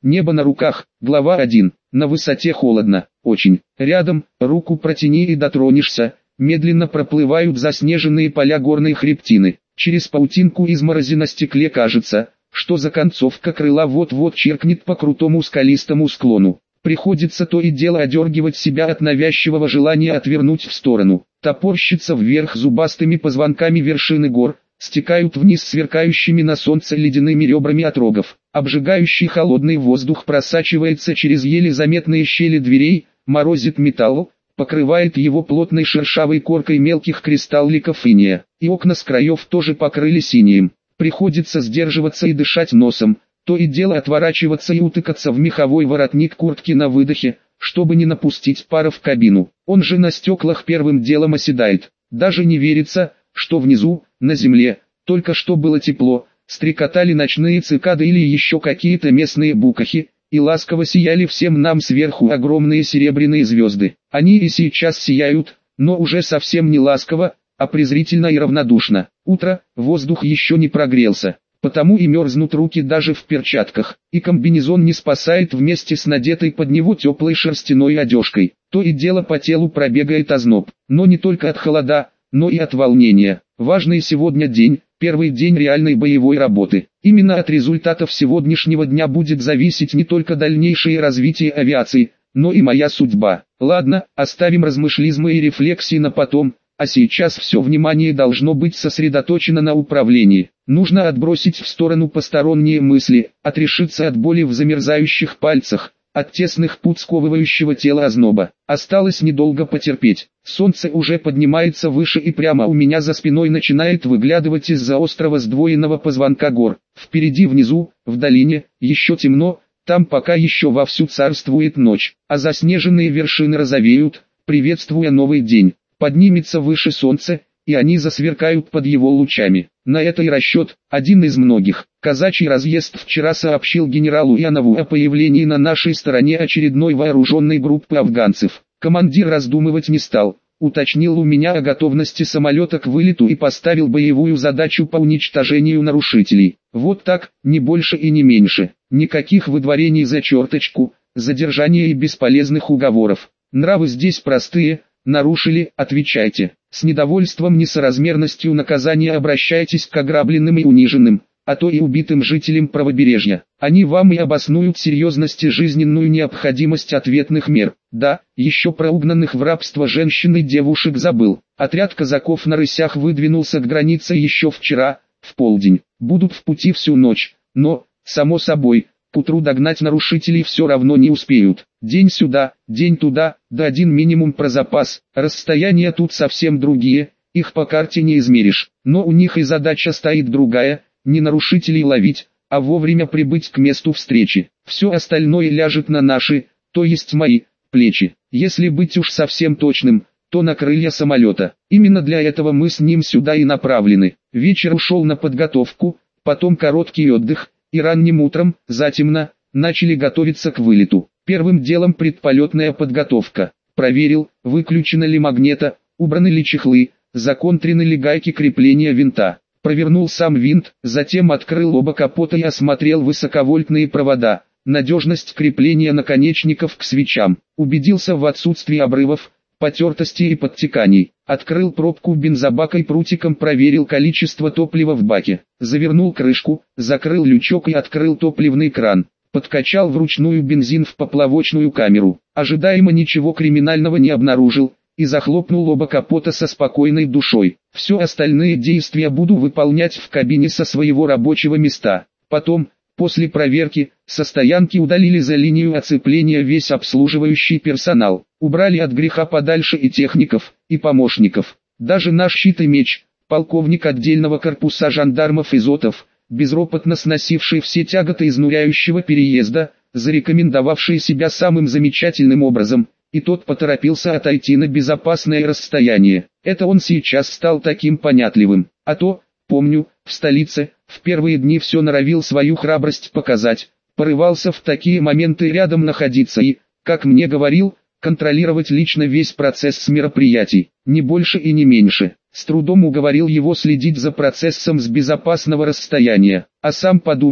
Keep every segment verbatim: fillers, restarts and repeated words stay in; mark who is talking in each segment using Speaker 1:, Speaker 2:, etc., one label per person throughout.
Speaker 1: Небо на руках. Глава один. На высоте холодно. Очень. Рядом, руку протяни и дотронешься. Медленно проплывают заснеженные поля горной хребтины. Через паутинку изморози на стекле кажется, что законцовка крыла вот-вот чиркнет по крутому скалистому склону. Приходится то и дело одергивать себя от навязчивого желания отвернуть в сторону. Топорщится вверх зубастыми позвонками вершины гор, стекают вниз сверкающими на солнце ледяными ребрами отрогов. Обжигающий холодный воздух просачивается через еле заметные щели дверей, морозит металл, покрывает его плотной шершавой коркой мелких кристалликов инея. И окна с краев тоже покрылись инеем. Приходится сдерживаться и дышать носом, то и дело отворачиваться и утыкаться в меховой воротник куртки на выдохе, чтобы не напустить пара в кабину. Он же на стеклах первым делом оседает. Даже не верится, что внизу, на земле, только что было тепло, стрекотали ночные цикады или еще какие-то местные букахи, и ласково сияли всем нам сверху огромные серебряные звезды. Они и сейчас сияют, но уже совсем не ласково, а презрительно и равнодушно. Утро, воздух еще не прогрелся. Потому и мерзнут руки даже в перчатках, и комбинезон не спасает вместе с надетой под него теплой шерстяной одежкой. То и дело по телу пробегает озноб, но не только от холода, но и от волнения. Важный сегодня день, первый день реальной боевой работы. Именно от результатов сегодняшнего дня будет зависеть не только дальнейшее развитие авиации, но и моя судьба. Ладно, оставим размышлизмы и рефлексии на потом. А сейчас все внимание должно быть сосредоточено на управлении. Нужно отбросить в сторону посторонние мысли, отрешиться от боли в замерзающих пальцах, от тесных пут сковывающего тела озноба. Осталось недолго потерпеть. Солнце уже поднимается выше и прямо у меня за спиной начинает выглядывать из-за острого сдвоенного позвонка гор. Впереди внизу, в долине, еще темно, там пока еще вовсю царствует ночь, а заснеженные вершины розовеют, приветствуя новый день. Поднимется выше солнце, и они засверкают под его лучами. На это и расчет, один из многих. Казачий разъезд вчера сообщил генералу Янову о появлении на нашей стороне очередной вооруженной группы афганцев. Командир раздумывать не стал, уточнил у меня о готовности самолета к вылету и поставил боевую задачу по уничтожению нарушителей. Вот так, не больше и не меньше. Никаких выдворений за черточку, задержания и бесполезных уговоров. Нравы здесь простые. Нарушили, отвечайте. С недовольством несоразмерностью наказания обращайтесь к ограбленным и униженным, а то и убитым жителям правобережья. Они вам и обоснуют серьезность и жизненную необходимость ответных мер. Да, еще про угнанных в рабство женщин и девушек забыл. Отряд казаков на рысях выдвинулся к границе еще вчера, в полдень. Будут в пути всю ночь, но, само собой, к утру догнать нарушителей все равно не успеют. День сюда, день туда, да один минимум про запас. Расстояния тут совсем другие, их по карте не измеришь. Но у них и задача стоит другая, не нарушителей ловить, а вовремя прибыть к месту встречи. Все остальное ляжет на наши, то есть мои, плечи. Если быть уж совсем точным, то на крылья самолета. Именно для этого мы с ним сюда и направлены. Вечер ушел на подготовку, потом короткий отдых, и ранним утром, затемно, начали готовиться к вылету. Первым делом предполетная подготовка. Проверил, выключено ли магнето, убраны ли чехлы, законтрены ли гайки крепления винта. Провернул сам винт, затем открыл оба капота и осмотрел высоковольтные провода, надежность крепления наконечников к свечам. Убедился в отсутствии обрывов, потертостей и подтеканий. Открыл пробку бензобака и прутиком проверил количество топлива в баке. Завернул крышку, закрыл лючок и открыл топливный кран. Подкачал вручную бензин в поплавочную камеру. Ожидаемо ничего криминального не обнаружил, и захлопнул оба капота со спокойной душой. Все остальные действия буду выполнять в кабине со своего рабочего места. Потом, после проверки, со стоянки удалили за линию оцепления весь обслуживающий персонал. Убрали от греха подальше и техников, и помощников. Даже наш щит и меч, полковник отдельного корпуса жандармов Изотов, безропотно сносивший все тяготы изнуряющего переезда, зарекомендовавший себя самым замечательным образом, и тот поторопился отойти на безопасное расстояние. Это он сейчас стал таким понятливым. А то, помню, в столице, в первые дни все норовил свою храбрость показать, порывался в такие моменты рядом находиться и, как мне говорил, контролировать лично весь процесс мероприятий, не больше и не меньше. С трудом уговорил его следить за процессом с безопасного расстояния, а сам подумал,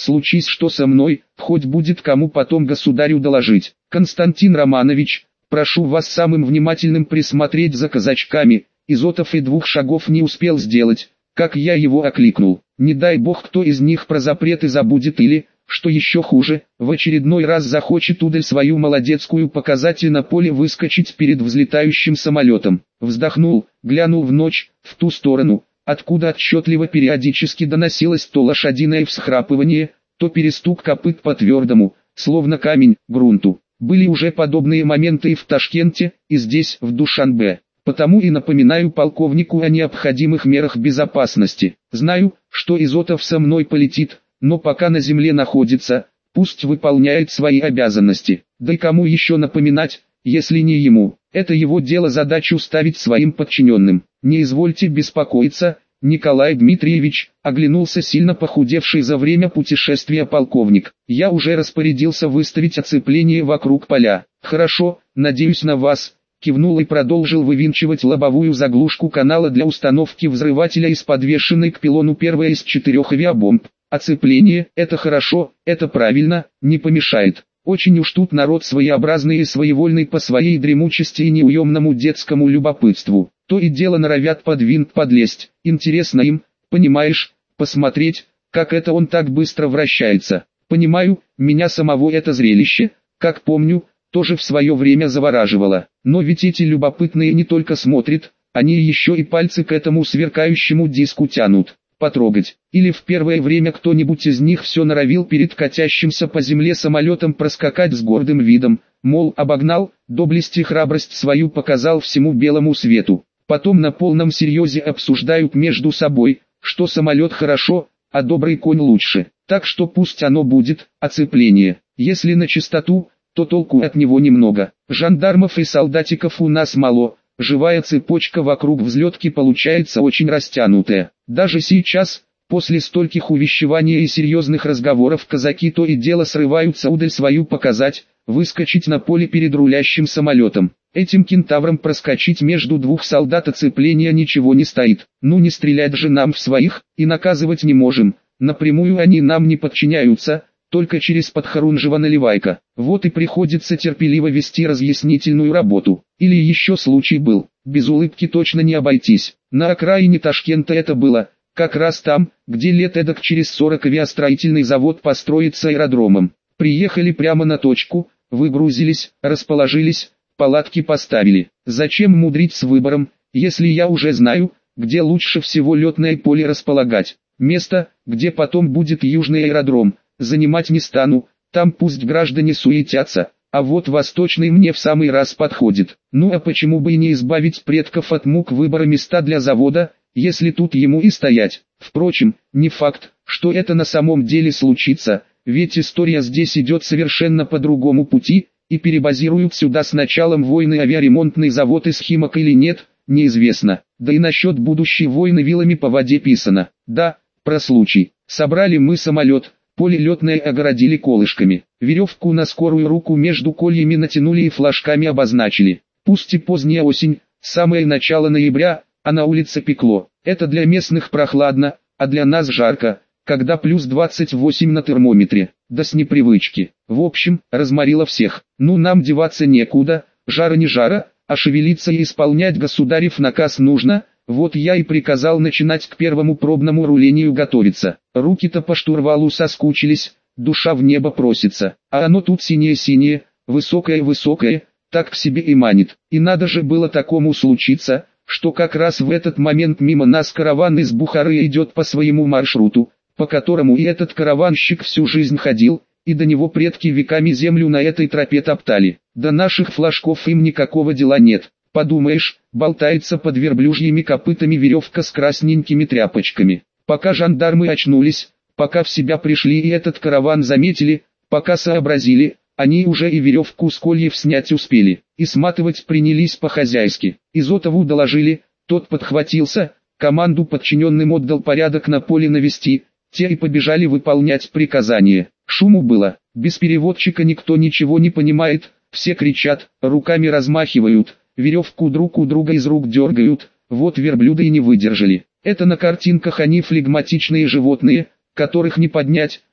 Speaker 1: случись что со мной, хоть будет кому потом государю доложить. Константин Романович, прошу вас самым внимательным присмотреть за казачками». Изотов и двух шагов не успел сделать, как я его окликнул. Не дай бог кто из них про запреты забудет или, что еще хуже, в очередной раз захочет удаль свою молодецкую показать и на поле выскочить перед взлетающим самолетом. Вздохнул, глянул в ночь, в ту сторону, откуда отчетливо периодически доносилось то лошадиное всхрапывание, то перестук копыт по твердому, словно камень, грунту. Были уже подобные моменты и в Ташкенте, и здесь, в Душанбе. Потому и напоминаю полковнику о необходимых мерах безопасности. Знаю, что Изотов со мной полетит, но пока на земле находится, пусть выполняет свои обязанности. Да и кому еще напоминать, если не ему? Это его дело задачу ставить своим подчиненным. Не извольте беспокоиться, Николай Дмитриевич, оглянулся сильно похудевший за время путешествия полковник. Я уже распорядился выставить оцепление вокруг поля. Хорошо, надеюсь на вас. Кивнул и продолжил вывинчивать лобовую заглушку канала для установки взрывателя из подвешенной к пилону первой из четырех авиабомб. Оцепление – это хорошо, это правильно, не помешает. Очень уж тут народ своеобразный и своевольный по своей дремучести и неуемному детскому любопытству. То и дело норовят под винт подлезть. Интересно им, понимаешь, посмотреть, как это он так быстро вращается. Понимаю, меня самого это зрелище, как помню, тоже в свое время завораживало. Но ведь эти любопытные не только смотрят, они еще и пальцы к этому сверкающему диску тянут. Потрогать. Или в первое время кто-нибудь из них все норовил перед катящимся по земле самолетом проскакать с гордым видом, мол, обогнал, доблесть и храбрость свою показал всему белому свету. Потом на полном серьезе обсуждают между собой, что самолет хорошо, а добрый конь лучше. Так что пусть оно будет, оцепление. Если на чистоту, то толку от него немного. Жандармов и солдатиков у нас мало, живая цепочка вокруг взлетки получается очень растянутая. Даже сейчас, после стольких увещеваний и серьезных разговоров, казаки то и дело срываются удаль свою показать, выскочить на поле перед рулящим самолетом. Этим кентаврам проскочить между двух солдат оцепления ничего не стоит. Ну не стрелять же нам в своих, и наказывать не можем, напрямую они нам не подчиняются, только через Подхорунжева-Наливайка. Вот и приходится терпеливо вести разъяснительную работу. Или еще случай был, без улыбки точно не обойтись. На окраине Ташкента это было, как раз там, где лет эдак через сорок авиастроительный завод построится аэродромом. Приехали прямо на точку, выгрузились, расположились, палатки поставили. Зачем мудрить с выбором, если я уже знаю, где лучше всего летное поле располагать. Место, где потом будет южный аэродром, занимать не стану, там пусть граждане суетятся, а вот восточный мне в самый раз подходит. Ну а почему бы и не избавить предков от мук выбора места для завода, если тут ему и стоять. Впрочем, не факт, что это на самом деле случится, ведь история здесь идет совершенно по другому пути, и перебазируют сюда с началом войны авиаремонтный завод из Химок или нет, неизвестно. Да и насчет будущей войны вилами по воде писано. Да, про случай. Собрали мы самолет. Поле летное огородили колышками, веревку на скорую руку между кольями натянули и флажками обозначили. Пусть и поздняя осень, самое начало ноября, а на улице пекло. Это для местных прохладно, а для нас жарко, когда плюс двадцать восемь на термометре, да с непривычки. В общем, разморило всех. Ну нам деваться некуда, жара не жара, а шевелиться и исполнять государев наказ нужно. Вот я и приказал начинать к первому пробному рулению готовиться. Руки-то по штурвалу соскучились, душа в небо просится. А оно тут синее-синее, высокое-высокое, так к себе и манит. И надо же было такому случиться, что как раз в этот момент мимо нас караван из Бухары идет по своему маршруту, по которому и этот караванщик всю жизнь ходил, и до него предки веками землю на этой тропе топтали. До наших флажков им никакого дела нет. Подумаешь, болтается под верблюжьими копытами веревка с красненькими тряпочками. Пока жандармы очнулись, пока в себя пришли и этот караван заметили, пока сообразили, они уже и веревку с кольев снять успели, и сматывать принялись по-хозяйски. Изотову доложили, тот подхватился, команду подчиненным отдал порядок на поле навести, те и побежали выполнять приказание. Шуму было, без переводчика никто ничего не понимает, все кричат, руками размахивают, веревку друг у друга из рук дергают, вот верблюды и не выдержали. Это на картинках они флегматичные животные, которых не поднять,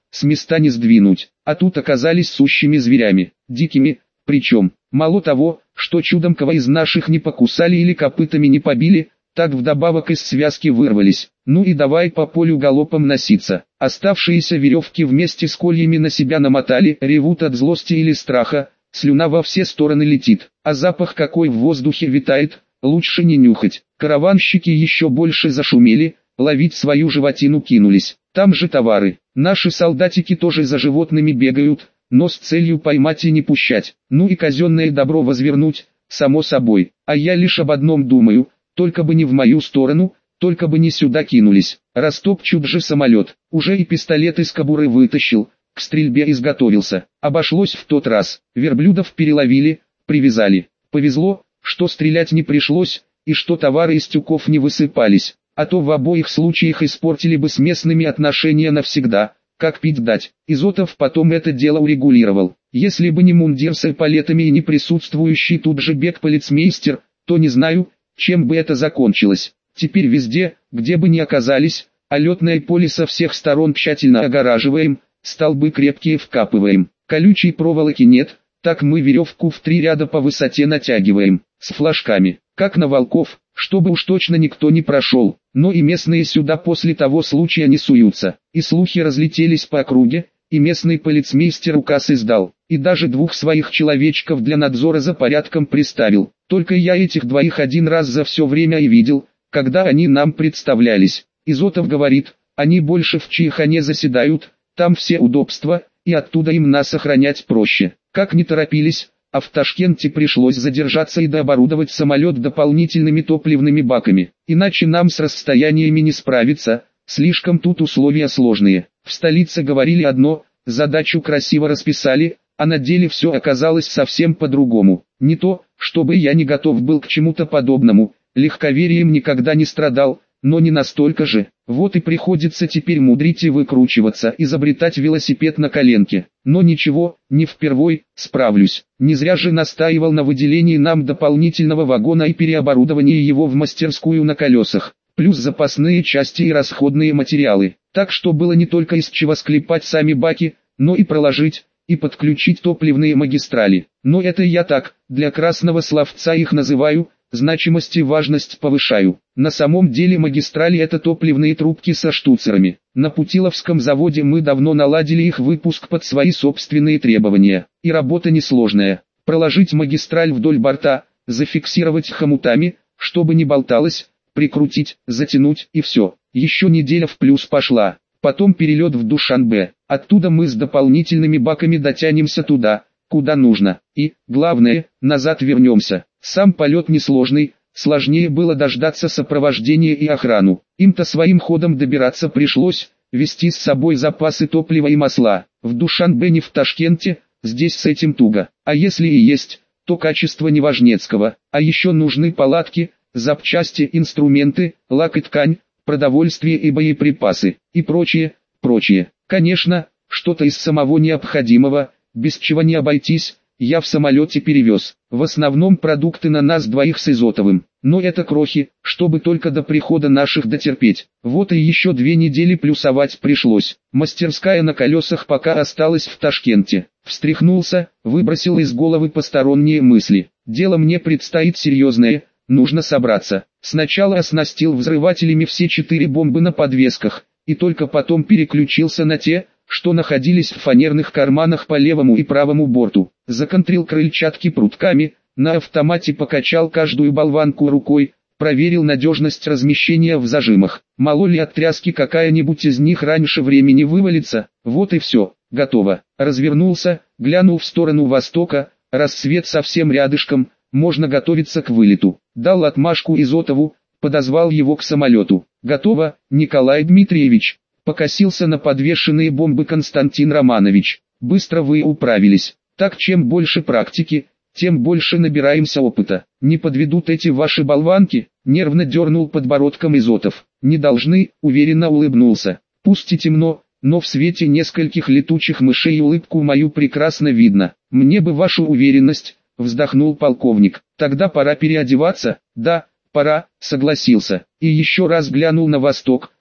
Speaker 1: с места не сдвинуть, а тут оказались сущими зверями, дикими, причем, мало того, что чудом кого из наших не покусали или копытами не побили, так вдобавок из связки вырвались. Ну и давай по полю галопом носиться. Оставшиеся веревки вместе с кольями на себя намотали, ревут от злости или страха, слюна во все стороны летит, а запах какой в воздухе витает, лучше не нюхать. Караванщики еще больше зашумели, ловить свою животину кинулись. Там же товары. Наши солдатики тоже за животными бегают, но с целью поймать и не пущать. Ну и казенное добро возвернуть, само собой. А я лишь об одном думаю, только бы не в мою сторону, только бы не сюда кинулись. Растопчут же самолет. Уже и пистолет из кобуры вытащил, к стрельбе изготовился. Обошлось в тот раз. Верблюдов переловили, привязали. Повезло, что стрелять не пришлось, и что товары из тюков не высыпались. А то в обоих случаях испортили бы с местными отношения навсегда. Как пить дать. Изотов потом это дело урегулировал. Если бы не мундир с эполетами и не присутствующий тут же бег-полицмейстер, то не знаю, чем бы это закончилось. Теперь везде, где бы ни оказались, а летное поле со всех сторон тщательно огораживаем, столбы крепкие вкапываем. Колючей проволоки нет, так мы веревку в три ряда по высоте натягиваем, с флажками, как на волков, чтобы уж точно никто не прошел. Но и местные сюда после того случая не суются. И слухи разлетелись по округе, и местный полицмейстер указ издал, и даже двух своих человечков для надзора за порядком приставил. Только я этих двоих один раз за все время и видел, когда они нам представлялись. Изотов говорит, они больше в Чайхане заседают, там все удобства, и оттуда им нас охранять проще. Как не торопились, а в Ташкенте пришлось задержаться и дооборудовать самолет дополнительными топливными баками. Иначе нам с расстояниями не справиться, слишком тут условия сложные. В столице говорили одно, задачу красиво расписали, а на деле все оказалось совсем по-другому. Не то, чтобы я не готов был к чему-то подобному, легковерием никогда не страдал, но не настолько же. Вот и приходится теперь мудрить и выкручиваться, изобретать велосипед на коленке. Но ничего, не впервой, справлюсь. Не зря же настаивал на выделении нам дополнительного вагона и переоборудовании его в мастерскую на колесах, плюс запасные части и расходные материалы. Так что было не только из чего склепать сами баки, но и проложить, и подключить топливные магистрали. Но это я так, для красного словца их называю, значимость и важность повышаю. На самом деле магистрали — это топливные трубки со штуцерами. На Путиловском заводе мы давно наладили их выпуск под свои собственные требования. И работа несложная. Проложить магистраль вдоль борта, зафиксировать хомутами, чтобы не болталось, прикрутить, затянуть и все. Еще неделя в плюс пошла. Потом перелет в Душанбе. Оттуда мы с дополнительными баками дотянемся туда, куда нужно. И, главное, назад вернемся. Сам полет несложный, сложнее было дождаться сопровождения и охрану. Им-то своим ходом добираться пришлось, везти с собой запасы топлива и масла. В Душанбе не в Ташкенте, здесь с этим туго. А если и есть, то качество неважнецкого. А еще нужны палатки, запчасти, инструменты, лак и ткань, продовольствие и боеприпасы, и прочее, прочее. Конечно, что-то из самого необходимого, без чего не обойтись, я в самолете перевез. В основном продукты на нас двоих с Изотовым. Но это крохи, чтобы только до прихода наших дотерпеть. Вот и еще две недели плюсовать пришлось. Мастерская на колесах пока осталась в Ташкенте. Встряхнулся, выбросил из головы посторонние мысли. Дело мне предстоит серьезное, нужно собраться. Сначала оснастил взрывателями все четыре бомбы на подвесках, и только потом переключился на те, что находились в фанерных карманах по левому и правому борту. Законтрил крыльчатки прутками, на автомате покачал каждую болванку рукой, проверил надежность размещения в зажимах. Мало ли от тряски какая-нибудь из них раньше времени вывалится. Вот и все, готово. Развернулся, глянул в сторону востока, рассвет совсем рядышком, можно готовиться к вылету. Дал отмашку Изотову, подозвал его к самолету. Готово, Николай Дмитриевич. Покосился на подвешенные бомбы Константин Романович. Быстро вы управились. Так чем больше практики, тем больше набираемся опыта. Не подведут эти ваши болванки? Нервно дернул подбородком Изотов. Не должны, уверенно улыбнулся. Пусть и темно, но в свете нескольких летучих мышей улыбку мою прекрасно видно. Мне бы вашу уверенность, вздохнул полковник. Тогда пора переодеваться. Да, пора, согласился. И еще раз глянул на восток.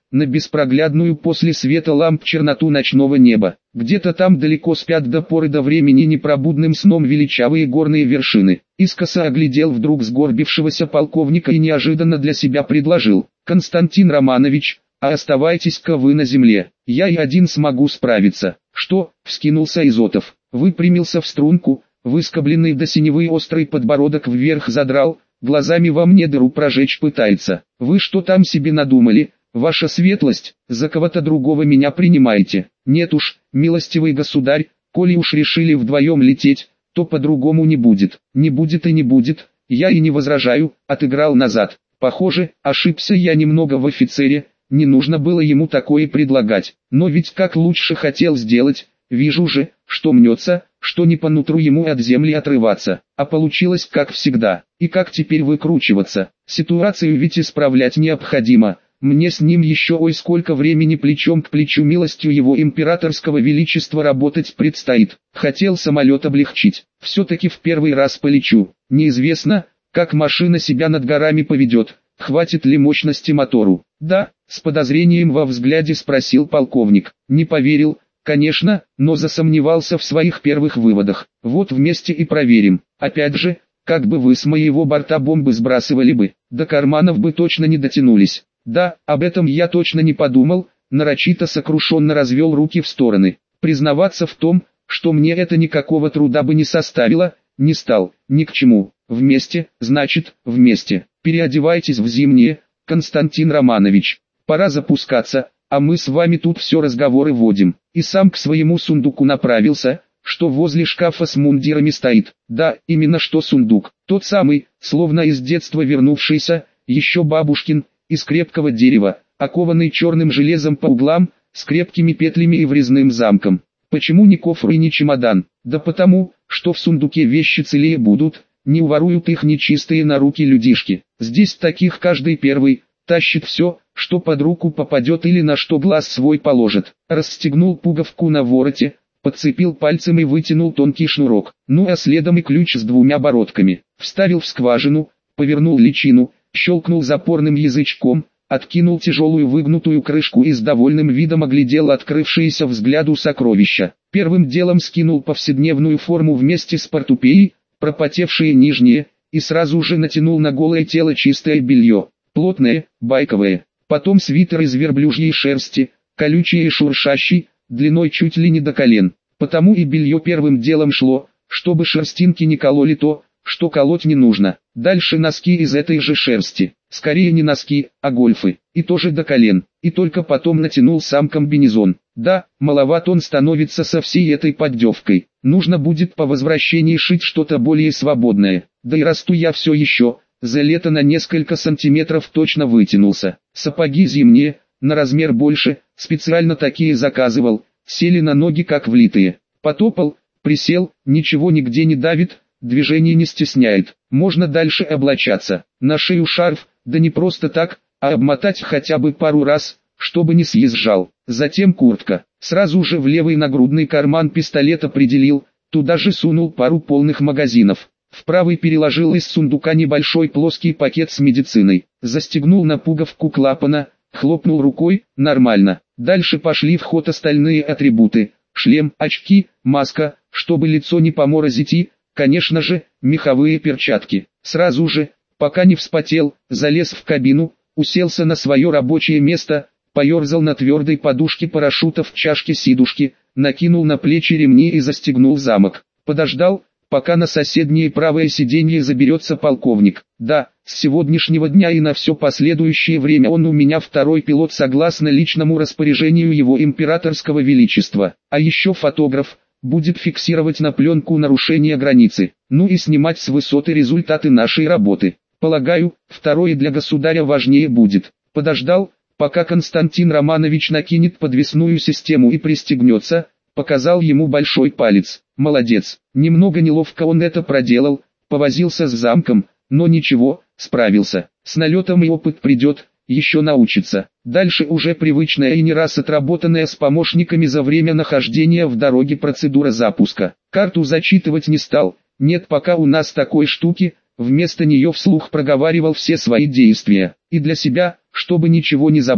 Speaker 1: на беспроглядную после света ламп черноту ночного неба. Где-то там далеко спят до поры до времени непробудным сном величавые горные вершины. Искоса оглядел вдруг сгорбившегося полковника и неожиданно для себя предложил: «Константин Романович, а оставайтесь-ка вы на земле, я и один смогу справиться». «Что?» — вскинулся Изотов, выпрямился в струнку, выскобленный до синевы острый подбородок вверх задрал, глазами во мне дыру прожечь пытается. «Вы что там себе надумали, ваша светлость, за кого-то другого меня принимаете?» «Нет уж, милостивый государь, коли уж решили вдвоем лететь, то по-другому не будет». «Не будет и не будет, я и не возражаю», — отыграл назад. «Похоже, ошибся я немного в офицере, не нужно было ему такое предлагать, но ведь как лучше хотел сделать, вижу же, что мнется, что не по нутру ему от земли отрываться, а получилось как всегда. И как теперь выкручиваться? Ситуацию ведь исправлять необходимо, мне с ним еще ой сколько времени плечом к плечу милостью его императорского величества работать предстоит. Хотел самолет облегчить, все-таки в первый раз полечу, неизвестно, как машина себя над горами поведет, хватит ли мощности мотору». «Да», — с подозрением во взгляде спросил полковник. Не поверил, конечно, но засомневался в своих первых выводах. «Вот вместе и проверим. Опять же, как бы вы с моего борта бомбы сбрасывали бы, до карманов бы точно не дотянулись». «Да, об этом я точно не подумал», — нарочито сокрушенно развел руки в стороны. Признаваться в том, что мне это никакого труда бы не составило, не стал, ни к чему. «Вместе, значит, вместе. Переодевайтесь в зимнее, Константин Романович. Пора запускаться, а мы с вами тут все разговоры водим». И сам к своему сундуку направился, что возле шкафа с мундирами стоит. Да, именно что сундук. Тот самый, словно из детства вернувшийся, еще бабушкин, из крепкого дерева, окованный черным железом по углам, с крепкими петлями и врезным замком. Почему не кофр и не чемодан? Да потому, что в сундуке вещи целее будут, не уворуют их нечистые на руки людишки. Здесь таких каждый первый тащит все, что под руку попадет или на что глаз свой положит. Расстегнул пуговку на вороте, подцепил пальцем и вытянул тонкий шнурок. Ну а следом и ключ с двумя бородками. Вставил в скважину, повернул личину, щелкнул запорным язычком, откинул тяжелую выгнутую крышку и с довольным видом оглядел открывшееся взгляду сокровища. Первым делом скинул повседневную форму вместе с портупеей, пропотевшие нижние, и сразу же натянул на голое тело чистое белье, плотное, байковое. Потом свитер из верблюжьей шерсти, колючий и шуршащий, длиной чуть ли не до колен. Потому и белье первым делом шло, чтобы шерстинки не кололи то, что колоть не нужно. Дальше носки из этой же шерсти. Скорее не носки, а гольфы. И тоже до колен. И только потом натянул сам комбинезон. Да, маловат он становится со всей этой поддевкой. Нужно будет по возвращении шить что-то более свободное. Да и расту я все еще. За лето на несколько сантиметров точно вытянулся. Сапоги зимние, на размер больше, специально такие заказывал. Сели на ноги как влитые. Потопал, присел, ничего нигде не давит, движение не стесняет. Можно дальше облачаться. На шею шарф, да не просто так, а обмотать хотя бы пару раз, чтобы не съезжал. Затем куртка. Сразу же в левый нагрудный карман пистолет определил, туда же сунул пару полных магазинов. В правый переложил из сундука небольшой плоский пакет с медициной. Застегнул на пуговку клапана, хлопнул рукой, нормально. Дальше пошли в ход остальные атрибуты. Шлем, очки, маска, чтобы лицо не поморозить и, конечно же, меховые перчатки. Сразу же, пока не вспотел, залез в кабину, уселся на свое рабочее место, поерзал на твердой подушке парашюта в чашке сидушки, накинул на плечи ремни и застегнул замок. Подождал, пока на соседнее правое сиденье заберется полковник. Да, с сегодняшнего дня и на все последующее время он у меня второй пилот согласно личному распоряжению его императорского величества. А еще фотограф, будет фиксировать на пленку нарушения границы, ну и снимать с высоты результаты нашей работы. Полагаю, второе для государя важнее будет. Подождал, пока Константин Романович накинет подвесную систему и пристегнется, показал ему большой палец. Молодец. Немного неловко он это проделал, повозился с замком, но ничего, справился. С налетом и опыт придет, еще научится. Дальше уже привычная и не раз отработанная с помощниками за время нахождения в дороге процедура запуска. Карту зачитывать не стал, нет пока у нас такой штуки, вместо нее вслух проговаривал все свои действия. И для себя, чтобы ничего не забыть,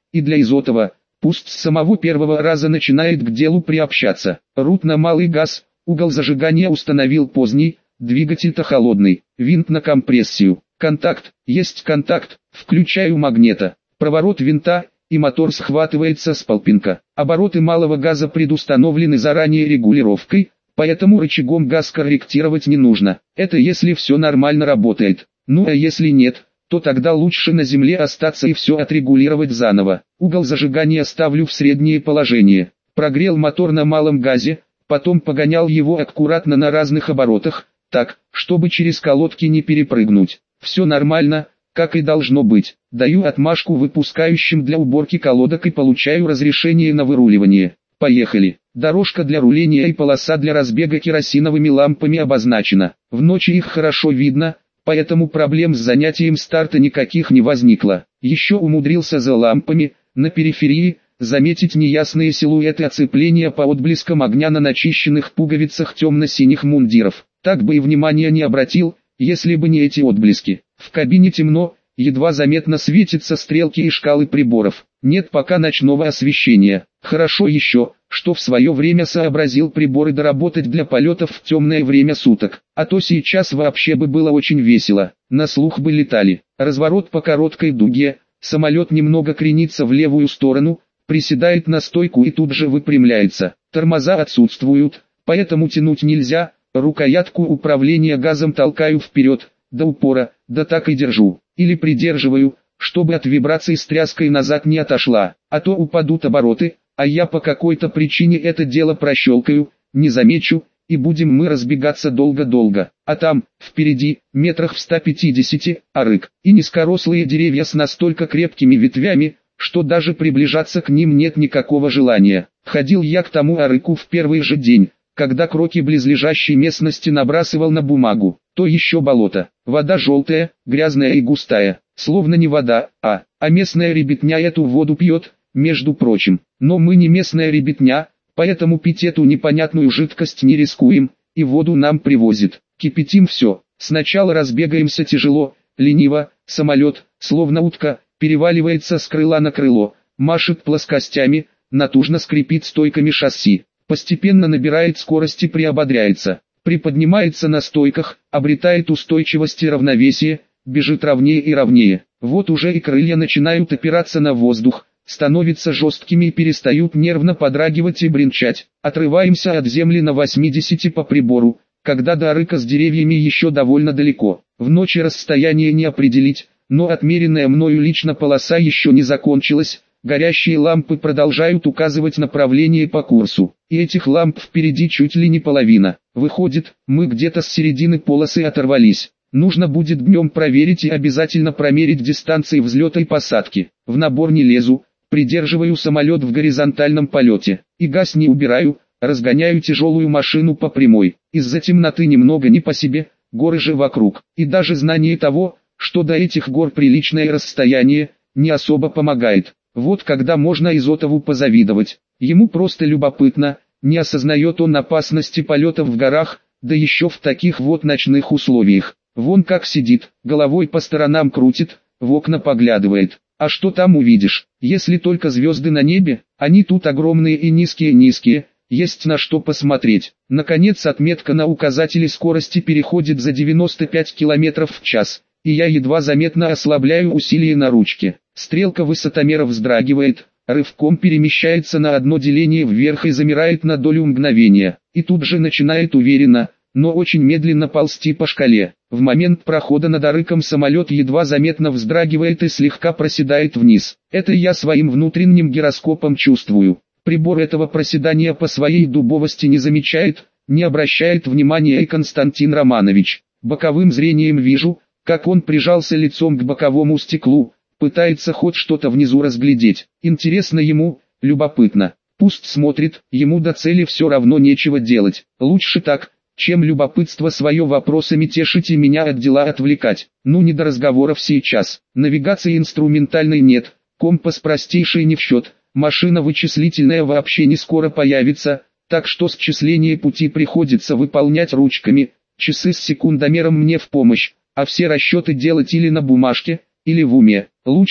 Speaker 1: и для Изотова, пусть с самого первого раза начинает к делу приобщаться. Рут на малый газ, угол зажигания установил поздний, двигатель-то холодный, винт на компрессию. Контакт, есть контакт, включаю магнето, проворот винта, и мотор схватывается с полпинка. Обороты малого газа предустановлены заранее регулировкой, поэтому рычагом газ корректировать не нужно. Это если все нормально работает. Ну а если нет, то тогда лучше на земле остаться и все отрегулировать заново. Угол зажигания ставлю в среднее положение. Прогрел мотор на малом газе, потом погонял его аккуратно на разных оборотах, так, чтобы через колодки не перепрыгнуть. Все нормально, как и должно быть. Даю отмашку выпускающим для уборки колодок и получаю разрешение на выруливание. Поехали. Дорожка для руления и полоса для разбега керосиновыми лампами обозначена. В ночи их хорошо видно, поэтому проблем с занятием старта никаких не возникло. Еще умудрился за лампами, на периферии, заметить неясные силуэты оцепления по отблескам огня на начищенных пуговицах темно-синих мундиров. Так бы и внимания не обратил, если бы не эти отблески. В кабине темно, едва заметно светятся стрелки и шкалы приборов. Нет пока ночного освещения. Хорошо еще, что в свое время сообразил приборы доработать для полетов в темное время суток. А то сейчас вообще бы было очень весело. На слух бы летали. Разворот по короткой дуге, самолет немного кренится в левую сторону, приседает на стойку и тут же выпрямляется. Тормоза отсутствуют, поэтому тянуть нельзя. Рукоятку управления газом толкаю вперед, до упора, да так и держу. Или придерживаю, чтобы от вибраций с тряской назад не отошла, а то упадут обороты, а я по какой-то причине это дело прощелкаю, не замечу, и будем мы разбегаться долго-долго. А там, впереди, метрах в ста пятидесяти, арык, и низкорослые деревья с настолько крепкими ветвями, что даже приближаться к ним нет никакого желания. Ходил я к тому арыку в первый же день, когда кроки близлежащей местности набрасывал на бумагу, то еще болото. Вода желтая, грязная и густая, словно не вода, а, а местная ребятня эту воду пьет, между прочим. Но мы не местная ребятня, поэтому пить эту непонятную жидкость не рискуем, и воду нам привозит. Кипятим все. Сначала разбегаемся тяжело, лениво, самолет, словно утка, переваливается с крыла на крыло, машет плоскостями, натужно скрипит стойками шасси. Постепенно набирает скорость и приободряется, приподнимается на стойках, обретает устойчивость и равновесие, бежит ровнее и ровнее. Вот уже и крылья начинают опираться на воздух, становятся жесткими и перестают нервно подрагивать и бренчать. Отрываемся от земли на восьмидесяти по прибору, когда до арыка с деревьями еще довольно далеко. В ночи расстояние не определить, но отмеренная мною лично полоса еще не закончилась. Горящие лампы продолжают указывать направление по курсу, и этих ламп впереди чуть ли не половина. Выходит, мы где-то с середины полосы оторвались. Нужно будет днем проверить и обязательно промерить дистанции взлета и посадки. В набор не лезу, придерживаю самолет в горизонтальном полете, и газ не убираю, разгоняю тяжелую машину по прямой. Из-за темноты немного не по себе, горы же вокруг, и даже знание того, что до этих гор приличное расстояние, не особо помогает. Вот когда можно Изотову позавидовать. Ему просто любопытно, не осознает он опасности полетов в горах, да еще в таких вот ночных условиях. Вон как сидит, головой по сторонам крутит, в окна поглядывает. А что там увидишь, если только звезды на небе? Они тут огромные и низкие-низкие, есть на что посмотреть. Наконец отметка на указателе скорости переходит за девяносто пять километров в час, и я едва заметно ослабляю усилие на ручке. Стрелка высотомера вздрагивает, рывком перемещается на одно деление вверх и замирает на долю мгновения, и тут же начинает уверенно, но очень медленно ползти по шкале. В момент прохода над арыком самолет едва заметно вздрагивает и слегка проседает вниз. Это я своим внутренним гироскопом чувствую. Прибор этого проседания по своей дубовости не замечает, не обращает внимания и Константин Романович. Боковым зрением вижу, как он прижался лицом к боковому стеклу, пытается хоть что-то внизу разглядеть. Интересно ему, любопытно. Пусть смотрит, ему до цели все равно нечего делать. Лучше так, чем любопытство свое вопросами тешить и меня от дела отвлекать. Ну не до разговоров сейчас. Навигации инструментальной нет, компас простейший не в счет, машина вычислительная вообще не скоро появится, так что счисление пути приходится выполнять ручками, часы с секундомером мне в помощь, а все расчеты делать или на бумажке, или в уме. Лучше,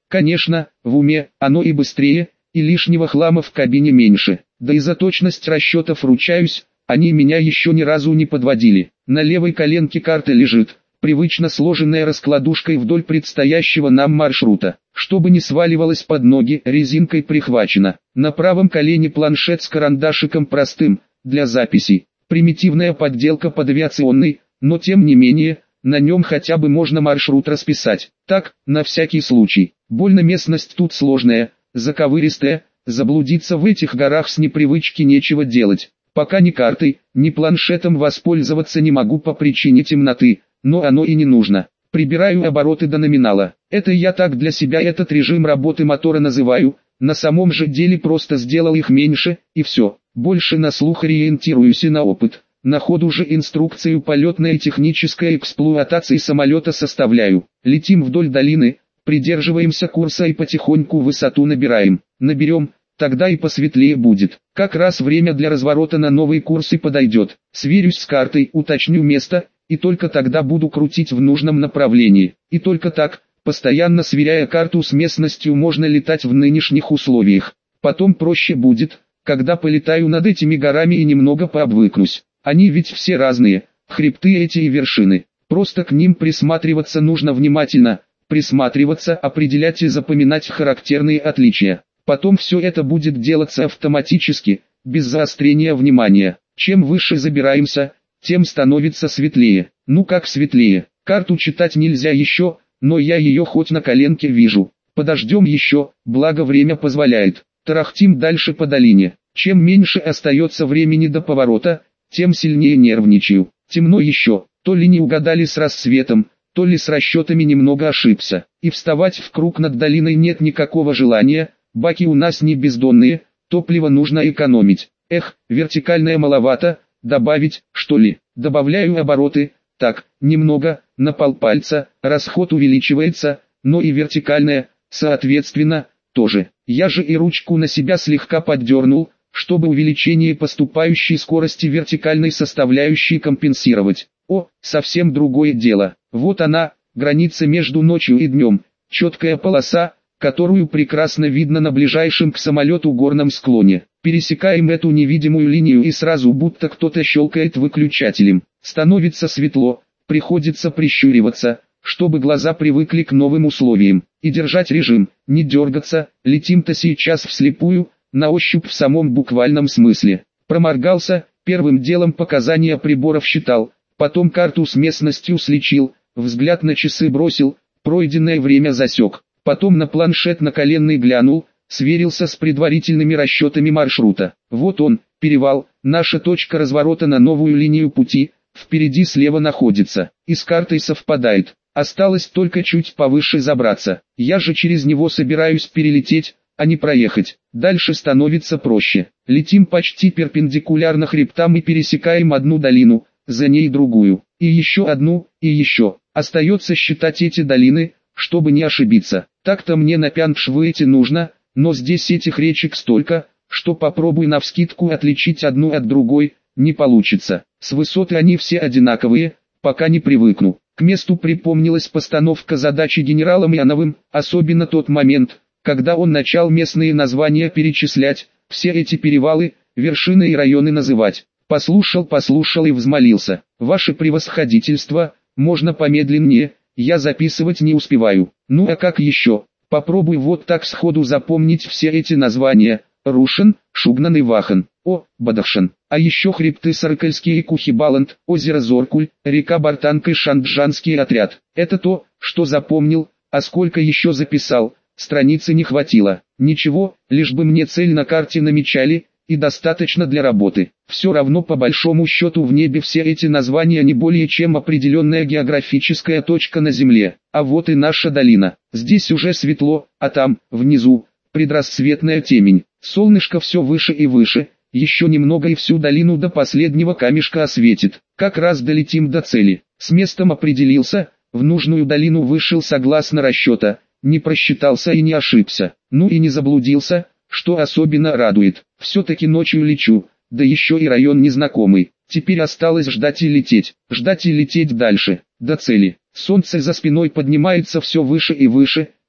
Speaker 1: Конечно, в уме оно и быстрее, и лишнего хлама в кабине меньше. Да и за точность расчетов ручаюсь, они меня еще ни разу не подводили. На левой коленке карта лежит, привычно сложенная раскладушкой вдоль предстоящего нам маршрута. Чтобы не сваливалось под ноги, резинкой прихвачено. На правом колене планшет с карандашиком простым, для записей. Примитивная подделка под авиационный, но тем не менее, на нем хотя бы можно маршрут расписать. Так, на всякий случай. Больно местность тут сложная, заковыристая, заблудиться в этих горах с непривычки нечего делать. Пока ни картой, ни планшетом воспользоваться не могу по причине темноты, но оно и не нужно. Прибираю обороты до номинала. Это я так для себя этот режим работы мотора называю, на самом же деле просто сделал их меньше, и все. Больше на слух ориентируюсь и на опыт. На ходу же инструкцию полетной и технической эксплуатации самолета составляю. Летим вдоль долины, придерживаемся курса и потихоньку высоту набираем. Наберем, тогда и посветлее будет. Как раз время для разворота на новый курс и подойдет. Сверюсь с картой, уточню место, и только тогда буду крутить в нужном направлении. И только так, постоянно сверяя карту с местностью, можно летать в нынешних условиях. Потом проще будет, когда полетаю над этими горами и немного пообвыкнусь. Они ведь все разные, хребты эти и вершины. Просто к ним присматриваться нужно внимательно, присматриваться, определять и запоминать характерные отличия. Потом все это будет делаться автоматически, без заострения внимания. Чем выше забираемся, тем становится светлее. Ну как светлее? Карту читать нельзя еще, но я ее хоть на коленке вижу. Подождем еще, благо время позволяет. Тарахтим дальше по долине. Чем меньше остается времени до поворота, тем сильнее нервничаю. Темно еще, то ли не угадали с рассветом, то ли с расчетами немного ошибся. И вставать в круг над долиной нет никакого желания, баки у нас не бездонные, топливо нужно экономить. Эх, вертикальная маловато, добавить, что ли? Добавляю обороты, так, немного, на полпальца, расход увеличивается, но и вертикальная, соответственно, тоже. Я же и ручку на себя слегка поддернул, чтобы увеличение поступающей скорости вертикальной составляющей компенсировать. О, совсем другое дело. Вот она, граница между ночью и днем, четкая полоса, которую прекрасно видно на ближайшем к самолету горном склоне. Пересекаем эту невидимую линию и сразу будто кто-то щелкает выключателем. Становится светло, приходится прищуриваться, чтобы глаза привыкли к новым условиям. И держать режим, не дергаться, летим-то сейчас вслепую, на ощупь в самом буквальном смысле. Проморгался, первым делом показания приборов считал, потом карту с местностью сличил, взгляд на часы бросил, пройденное время засек. Потом на планшет наколенный глянул, сверился с предварительными расчетами маршрута. Вот он, перевал, наша точка разворота на новую линию пути, впереди слева находится, и с картой совпадает. Осталось только чуть повыше забраться. Я же через него собираюсь перелететь, а не проехать. Дальше становится проще. Летим почти перпендикулярно хребтам и пересекаем одну долину, за ней другую, и еще одну, и еще. Остается считать эти долины, чтобы не ошибиться. Так-то мне на Пянгш выйти нужно, но здесь этих речек столько, что попробуй навскидку отличить одну от другой, не получится. С высоты они все одинаковые, пока не привыкну. К месту припомнилась постановка задачи генералом Ионовым, особенно тот момент, когда он начал местные названия перечислять, все эти перевалы, вершины и районы называть. Послушал, послушал и взмолился. Ваше превосходительство, можно помедленнее, я записывать не успеваю. Ну а как еще? Попробуй вот так сходу запомнить все эти названия. Рушен, Шугнан и Вахан. О, Бадахшан. А еще хребты Сарыкальские и Кухибаланд, озеро Зоркуль, река Бартанка и Шанджанский отряд. Это то, что запомнил, а сколько еще записал, страницы не хватило. Ничего, лишь бы мне цель на карте намечали, и достаточно для работы. Все равно по большому счету в небе все эти названия не более чем определенная географическая точка на земле. А вот и наша долина. Здесь уже светло, а там, внизу, предрассветная темень. Солнышко все выше и выше, еще немного и всю долину до последнего камешка осветит. Как раз долетим до цели. С местом определился, в нужную долину вышел согласно расчета, не просчитался и не ошибся. Ну и не заблудился, что особенно радует. Все-таки ночью лечу, да еще и район незнакомый. Теперь осталось ждать и лететь, ждать и лететь дальше, до цели. Солнце за спиной поднимается все выше и выше,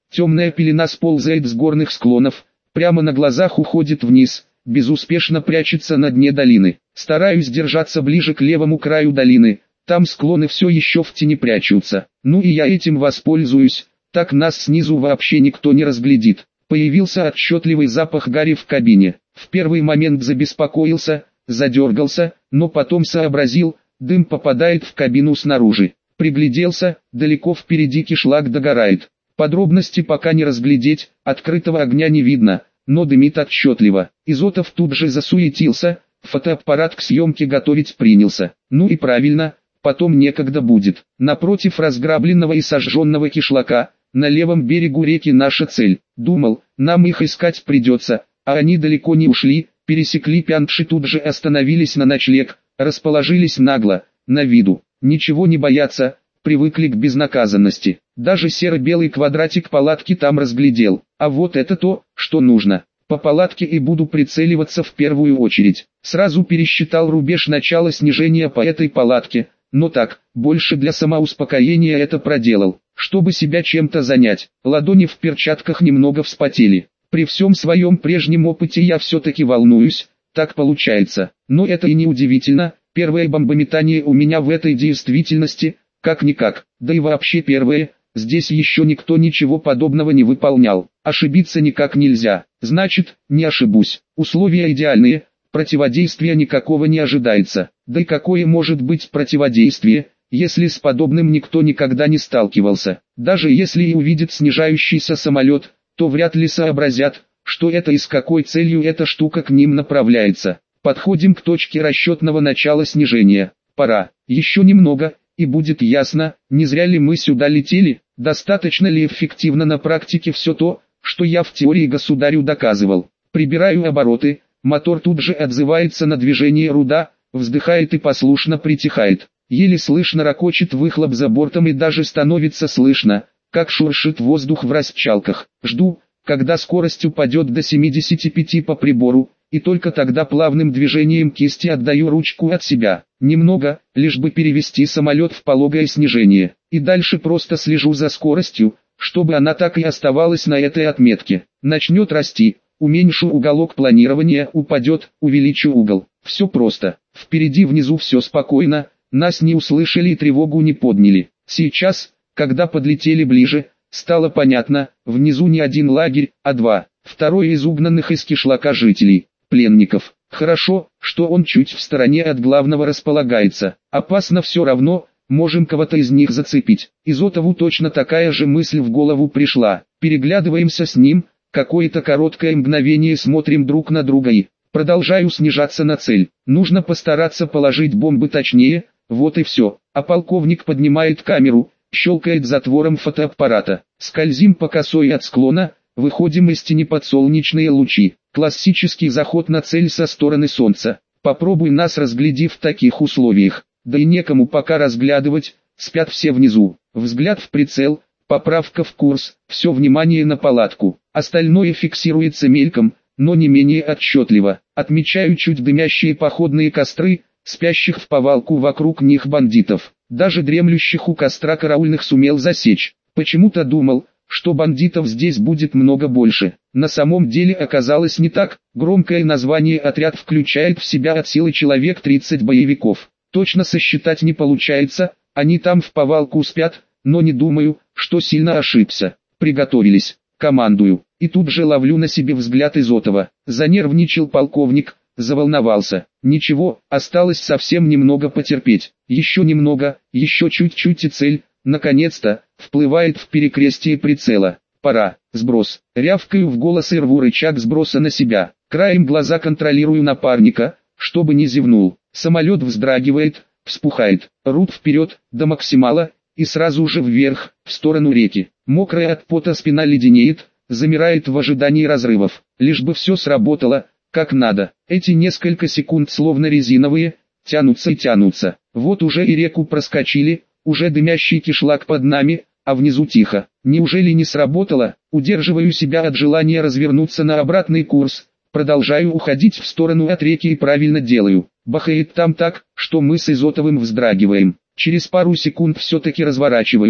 Speaker 1: Темная пелена сползает с горных склонов, прямо на глазах уходит вниз, безуспешно прячется на дне долины. Стараюсь держаться ближе к левому краю долины, там склоны все еще в тени прячутся. Ну и я этим воспользуюсь, так нас снизу вообще никто не разглядит. Появился отчетливый запах гари в кабине. В первый момент забеспокоился, задергался, но потом сообразил, дым попадает в кабину снаружи. Пригляделся, далеко впереди кишлак догорает. Подробности пока не разглядеть, открытого огня не видно, но дымит отчетливо. Изотов тут же засуетился, фотоаппарат к съемке готовить принялся. Ну и правильно, потом некогда будет. Напротив разграбленного и сожженного кишлака, на левом берегу реки наша цель. Думал, нам их искать придется, а они далеко не ушли, пересекли Пянтши, тут же остановились на ночлег, расположились нагло, на виду. Ничего не боятся, привыкли к безнаказанности. Даже серо-белый квадратик палатки там разглядел. А вот это то, что нужно. По палатке и буду прицеливаться в первую очередь. Сразу пересчитал рубеж начала снижения по этой палатке, но так, больше для самоуспокоения это проделал, чтобы себя чем-то занять. Ладони в перчатках немного вспотели. При всем своем прежнем опыте я все-таки волнуюсь, так получается. Но это и не удивительно, первое бомбометание у меня в этой действительности, как-никак, да и вообще первое, здесь еще никто ничего подобного не выполнял. Ошибиться никак нельзя, значит, не ошибусь. Условия идеальные, противодействия никакого не ожидается. Да и какое может быть противодействие, если с подобным никто никогда не сталкивался? Даже если и увидят снижающийся самолет, то вряд ли сообразят, что это и с какой целью эта штука к ним направляется. Подходим к точке расчетного начала снижения. Пора, еще немного, и будет ясно, не зря ли мы сюда летели, достаточно ли эффективно на практике все то, что я в теории государю доказывал. Прибираю обороты, мотор тут же отзывается на движение руда, вздыхает и послушно притихает. Еле слышно ракочет выхлоп за бортом и даже становится слышно, как шуршит воздух в расчалках. Жду, когда скорость упадет до семидесяти пяти по прибору, и только тогда плавным движением кисти отдаю ручку от себя. Немного, лишь бы перевести самолет в пологое снижение. И дальше просто слежу за скоростью, чтобы она так и оставалась на этой отметке. Начнет расти, уменьшу уголок планирования, упадет, увеличу угол. Все просто. Впереди внизу все спокойно, нас не услышали и тревогу не подняли. Сейчас, когда подлетели ближе, стало понятно, внизу не один лагерь, а два. Второй из угнанных из кишлака жителей, пленников. Хорошо, что он чуть в стороне от главного располагается. Опасно все равно, можем кого-то из них зацепить. Изотову точно такая же мысль в голову пришла. Переглядываемся с ним, какое-то короткое мгновение смотрим друг на друга и продолжаю снижаться на цель. Нужно постараться положить бомбы точнее, вот и все. А полковник поднимает камеру, щелкает затвором фотоаппарата. Скользим по косой от склона, выходим из тени под солнечные лучи. Классический заход на цель со стороны солнца. Попробуй нас разгляди в таких условиях. Да и некому пока разглядывать, спят все внизу. Взгляд в прицел, поправка в курс, все внимание на палатку. Остальное фиксируется мельком, но не менее отчетливо. Отмечаю чуть дымящие походные костры, спящих в повалку вокруг них бандитов. Даже дремлющих у костра караульных сумел засечь. Почему-то думал, что бандитов здесь будет много больше. На самом деле оказалось не так. Громкое название отряд включает в себя от силы человек тридцать боевиков. Точно сосчитать не получается, они там в повалку спят, но не думаю, что сильно ошибся. Приготовились, командую, и тут же ловлю на себе взгляд Изотова. Занервничал полковник, заволновался. Ничего, осталось совсем немного потерпеть. Еще немного, еще чуть-чуть и цель, наконец-то, вплывает в перекрестие прицела. Пора, сброс. Рявкаю в голос и рву рычаг сброса на себя. Краем глаза контролирую напарника, чтобы не зевнул. Самолет вздрагивает, вспухает. Рут вперед, до максимала, и сразу же вверх, в сторону реки. Мокрая от пота спина леденеет, замирает в ожидании разрывов. Лишь бы все сработало, как надо. Эти несколько секунд словно резиновые, тянутся и тянутся. Вот уже и реку проскочили, уже дымящий кишлак под нами, а внизу тихо. Неужели не сработало? Удерживаю себя от желания развернуться на обратный курс. Продолжаю уходить в сторону от реки и правильно делаю. Бахает там так, что мы с Изотовым вздрагиваем. Через пару секунд все-таки разворачиваюсь.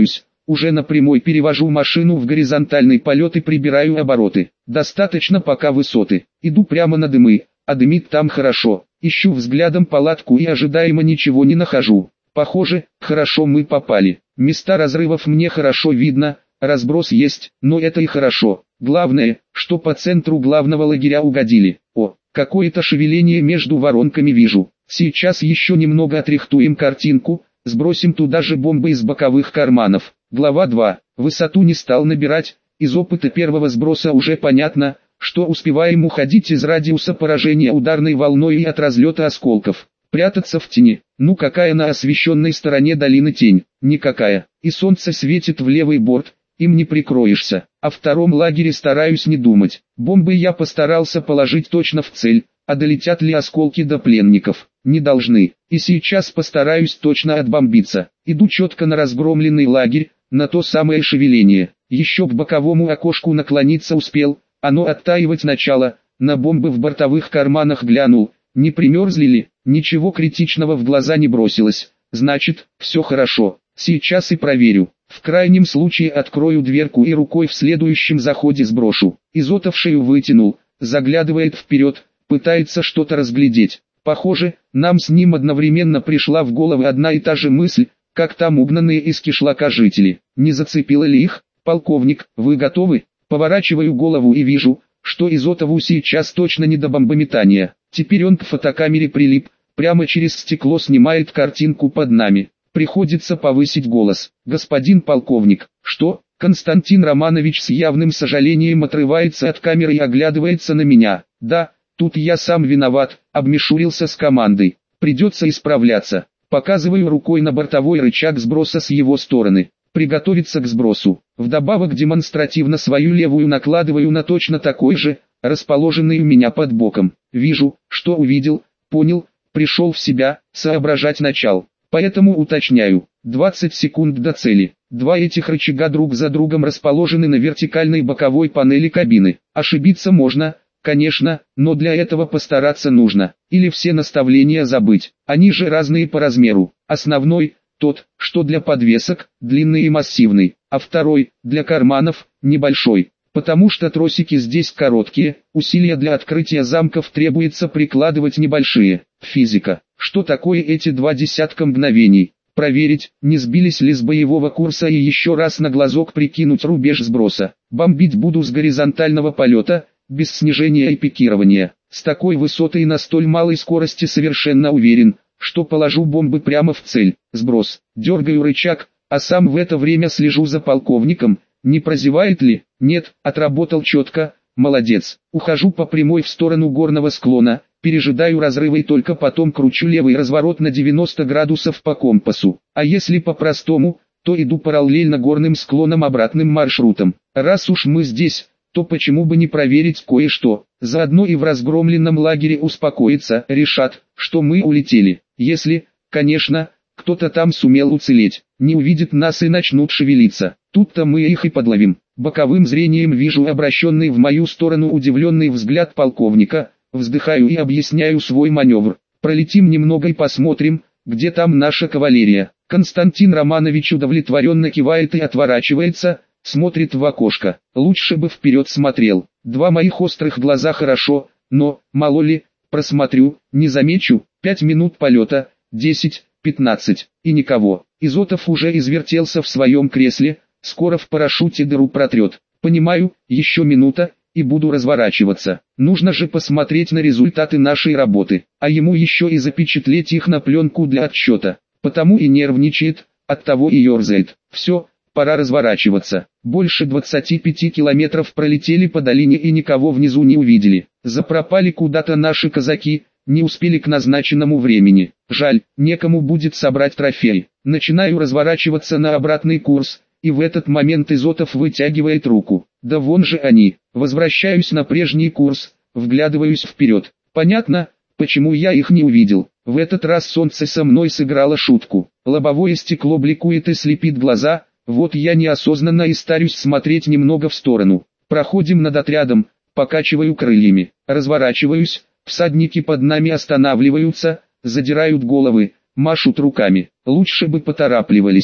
Speaker 1: Уже на прямой перевожу машину в горизонтальный полет и прибираю обороты. Достаточно пока высоты. Иду прямо на дымы, а дымит там хорошо. Ищу взглядом палатку и ожидаемо ничего не нахожу. Похоже, хорошо мы попали. Места разрывов мне хорошо видно, разброс есть, но это и хорошо. Главное, что по центру главного лагеря угодили. О, какое-то шевеление между воронками вижу. Сейчас еще немного отрихтуем картинку, сбросим туда же бомбы из боковых карманов. Глава два. Высоту не стал набирать, из опыта первого сброса уже понятно, что успеваем уходить из радиуса поражения ударной волной и от разлета осколков. Прятаться в тени, ну какая на освещенной стороне долины тень, никакая, и солнце светит в левый борт, им не прикроешься. О втором лагере стараюсь не думать, бомбы я постарался положить точно в цель, а долетят ли осколки до пленников, не должны, и сейчас постараюсь точно отбомбиться. Иду четко на разгромленный лагерь, на то самое шевеление, еще к боковому окошку наклониться успел, оно оттаивать начало, на бомбы в бортовых карманах глянул, не примерзли ли, ничего критичного в глаза не бросилось, значит, все хорошо, сейчас и проверю. В крайнем случае открою дверку и рукой в следующем заходе сброшу. Изотов шею вытянул, заглядывает вперед, пытается что-то разглядеть. Похоже, нам с ним одновременно пришла в голову одна и та же мысль, как там угнанные из кишлака жители. Не зацепило ли их? Полковник, вы готовы? Поворачиваю голову и вижу, что Изотову сейчас точно не до бомбометания. Теперь он к фотокамере прилип, прямо через стекло снимает картинку под нами. Приходится повысить голос. Господин полковник, что? Константин Романович с явным сожалением отрывается от камеры и оглядывается на меня. Да, тут я сам виноват, обмешурился с командой. Придется исправляться. Показываю рукой на бортовой рычаг сброса с его стороны. Приготовиться к сбросу. Вдобавок демонстративно свою левую накладываю на точно такой же, расположенный у меня под боком. Вижу, что увидел, понял, пришел в себя, соображать начал. Поэтому уточняю, двадцать секунд до цели. Два этих рычага друг за другом расположены на вертикальной боковой панели кабины. Ошибиться можно, конечно, но для этого постараться нужно. Или все наставления забыть. Они же разные по размеру. Основной, тот, что для подвесок, длинный и массивный, а второй, для карманов, небольшой. Потому что тросики здесь короткие, усилия для открытия замков требуется прикладывать небольшие. Физика. Что такое эти два десятка мгновений? Проверить, не сбились ли с боевого курса и еще раз на глазок прикинуть рубеж сброса. Бомбить буду с горизонтального полета, без снижения и пикирования. С такой высоты и на столь малой скорости совершенно уверен, что положу бомбы прямо в цель. Сброс. Дергаю рычаг, а сам в это время слежу за полковником. Не прозевает ли? Нет, отработал четко, молодец. Ухожу по прямой в сторону горного склона, пережидаю разрывы и только потом кручу левый разворот на девяносто градусов по компасу. А если по-простому, то иду параллельно горным склонам обратным маршрутом. Раз уж мы здесь, то почему бы не проверить кое-что? Заодно и в разгромленном лагере успокоиться, решат, что мы улетели. Если, конечно, кто-то там сумел уцелеть, не увидит нас и начнут шевелиться. Тут-то мы их и подловим. Боковым зрением вижу обращенный в мою сторону удивленный взгляд полковника, вздыхаю и объясняю свой маневр. Пролетим немного и посмотрим, где там наша кавалерия. Константин Романович удовлетворенно кивает и отворачивается, смотрит в окошко. Лучше бы вперед смотрел. Два моих острых глаза хорошо, но, мало ли, просмотрю, не замечу. Пять минут полета, десять, пятнадцать, и никого. Изотов уже извертелся в своем кресле, скоро в парашюте дыру протрет. Понимаю, еще минута, и буду разворачиваться. Нужно же посмотреть на результаты нашей работы, а ему еще и запечатлеть их на пленку для отсчета. Потому и нервничает, оттого и ерзает. Все, пора разворачиваться. Больше двадцати пяти километров пролетели по долине и никого внизу не увидели. Запропали куда-то наши казаки, не успели к назначенному времени. Жаль, некому будет собрать трофей. Начинаю разворачиваться на обратный курс, и в этот момент Изотов вытягивает руку. Да вон же они. Возвращаюсь на прежний курс, вглядываюсь вперед. Понятно, почему я их не увидел. В этот раз солнце со мной сыграло шутку. Лобовое стекло бликует и слепит глаза, вот я неосознанно и старюсь смотреть немного в сторону. Проходим над отрядом, покачиваю крыльями, разворачиваюсь, всадники под нами останавливаются, задирают головы, машут руками. Лучше бы поторапливались.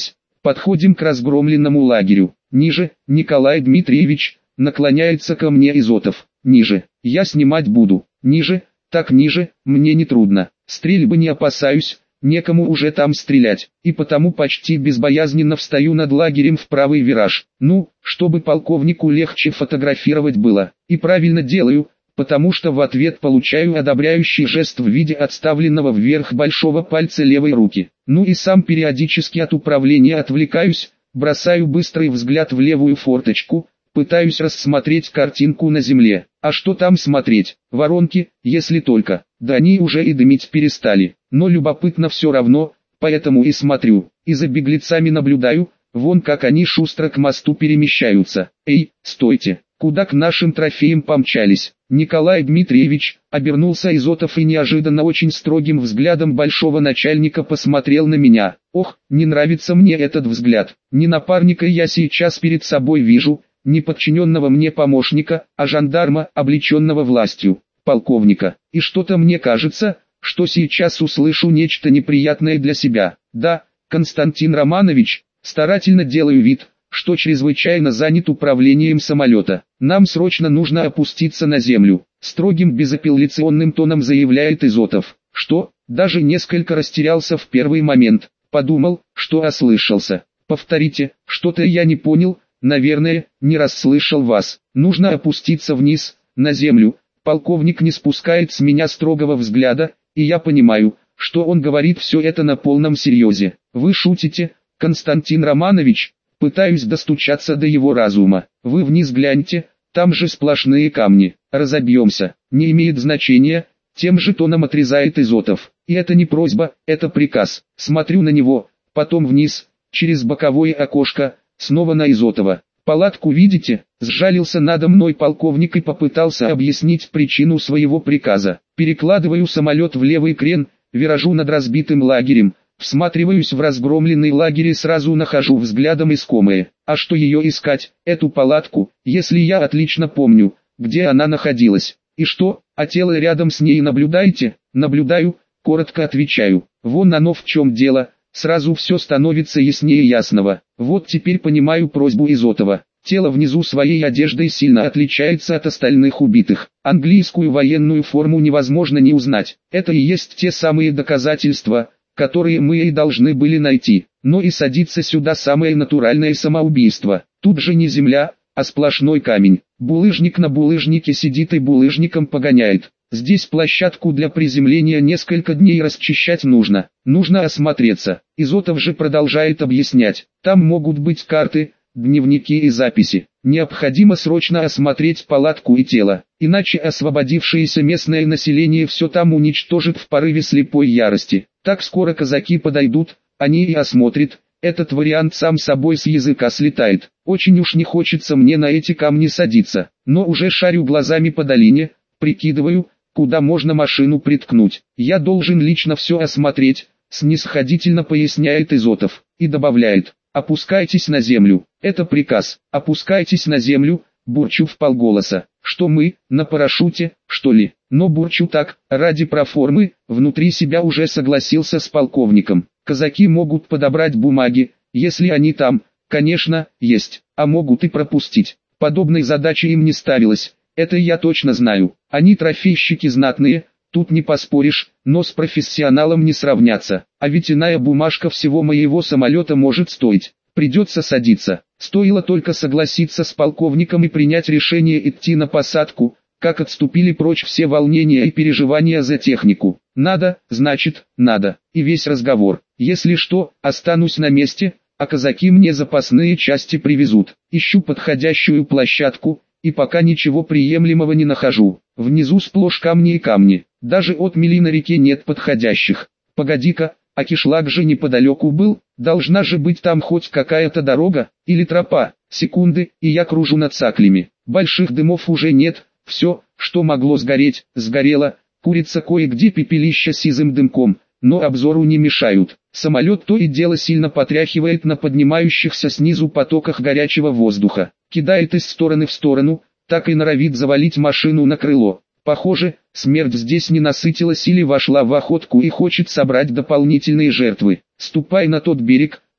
Speaker 1: Подходим к разгромленному лагерю. Ниже, Николай Дмитриевич, наклоняется ко мне Изотов. Ниже, я снимать буду. Ниже, так ниже, мне не трудно. Стрельбы не опасаюсь, некому уже там стрелять. И потому почти безбоязненно встаю над лагерем в правый вираж. Ну, чтобы полковнику легче фотографировать было. И правильно делаю, потому что в ответ получаю одобряющий жест в виде отставленного вверх большого пальца левой руки. Ну и сам периодически от управления отвлекаюсь, бросаю быстрый взгляд в левую форточку, пытаюсь рассмотреть картинку на земле. А что там смотреть? Воронки, если только. Да они уже и дымить перестали. Но любопытно все равно, поэтому и смотрю. И за беглецами наблюдаю, вон как они шустро к мосту перемещаются. Эй, стойте, куда к нашим трофеям помчались? Николай Дмитриевич, обернулся Изотов и неожиданно очень строгим взглядом большого начальника посмотрел на меня. Ох, не нравится мне этот взгляд. Не напарника я сейчас перед собой вижу, не подчиненного мне помощника, а жандарма, облеченного властью, полковника. И что-то мне кажется, что сейчас услышу нечто неприятное для себя. Да, Константин Романович, старательно делаю вид, что чрезвычайно занят управлением самолета. Нам срочно нужно опуститься на землю. Строгим безапелляционным тоном заявляет Изотов. Что, даже несколько растерялся в первый момент. Подумал, что ослышался. Повторите, что-то я не понял. Наверное, не расслышал вас. Нужно опуститься вниз, на землю. Полковник не спускает с меня строгого взгляда, и я понимаю, что он говорит все это на полном серьезе. Вы шутите, Константин Романович? Пытаюсь достучаться до его разума. Вы вниз гляньте, там же сплошные камни. Разобьемся. Не имеет значения, тем же тоном отрезает Изотов. И это не просьба, это приказ. Смотрю на него, потом вниз, через боковое окошко, снова на Изотова. Палатку видите? Сжалился надо мной полковник и попытался объяснить причину своего приказа. Перекладываю самолет в левый крен, виражу над разбитым лагерем, всматриваюсь в разгромленный лагерь и сразу нахожу взглядом искомое. А что ее искать, эту палатку, если я отлично помню, где она находилась? И что, а тело рядом с ней наблюдаете? Наблюдаю, коротко отвечаю. Вон оно в чем дело. Сразу все становится яснее ясного. Вот теперь понимаю просьбу Изотова. Тело внизу своей одеждой сильно отличается от остальных убитых. Английскую военную форму невозможно не узнать. Это и есть те самые доказательства, которые мы и должны были найти. Но и садиться сюда самое натуральное самоубийство. Тут же не земля, а сплошной камень. Булыжник на булыжнике сидит и булыжником погоняет. Здесь площадку для приземления несколько дней расчищать нужно. Нужно осмотреться. Изотов же продолжает объяснять. Там могут быть карты, дневники и записи. Необходимо срочно осмотреть палатку и тело. Иначе освободившееся местное население все там уничтожит в порыве слепой ярости. Так скоро казаки подойдут, они и осмотрят. Этот вариант сам собой с языка слетает. Очень уж не хочется мне на эти камни садиться. Но уже шарю глазами по долине, прикидываю, куда можно машину приткнуть. Я должен лично все осмотреть, снисходительно поясняет Изотов, и добавляет: опускайтесь на землю, это приказ, опускайтесь на землю, бурчу вполголоса. Что мы, на парашюте, что ли? Но бурчу так, ради проформы, внутри себя уже согласился с полковником. Казаки могут подобрать бумаги, если они там, конечно, есть, а могут и пропустить. Подобной задачи им не ставилось. Это я точно знаю. Они трофейщики знатные, тут не поспоришь, но с профессионалом не сравняться. А ведь иная бумажка всего моего самолета может стоить. Придется садиться. Стоило только согласиться с полковником и принять решение идти на посадку, как отступили прочь все волнения и переживания за технику. Надо, значит, надо. И весь разговор. Если что, останусь на месте, а казаки мне запасные части привезут. Ищу подходящую площадку, и пока ничего приемлемого не нахожу. Внизу сплошь камни и камни. Даже отмели на реке нет подходящих. Погоди-ка, а кишлак же неподалеку был, должна же быть там хоть какая-то дорога, или тропа. Секунды, и я кружу над саклями. Больших дымов уже нет, все, что могло сгореть, сгорело. Курица кое-где пепелища сизым дымком, но обзору не мешают. Самолет то и дело сильно потряхивает на поднимающихся снизу потоках горячего воздуха. Кидает из стороны в сторону, так и норовит завалить машину на крыло. Похоже, смерть здесь не насытилась или вошла в охотку и хочет собрать дополнительные жертвы. Ступай на тот берег,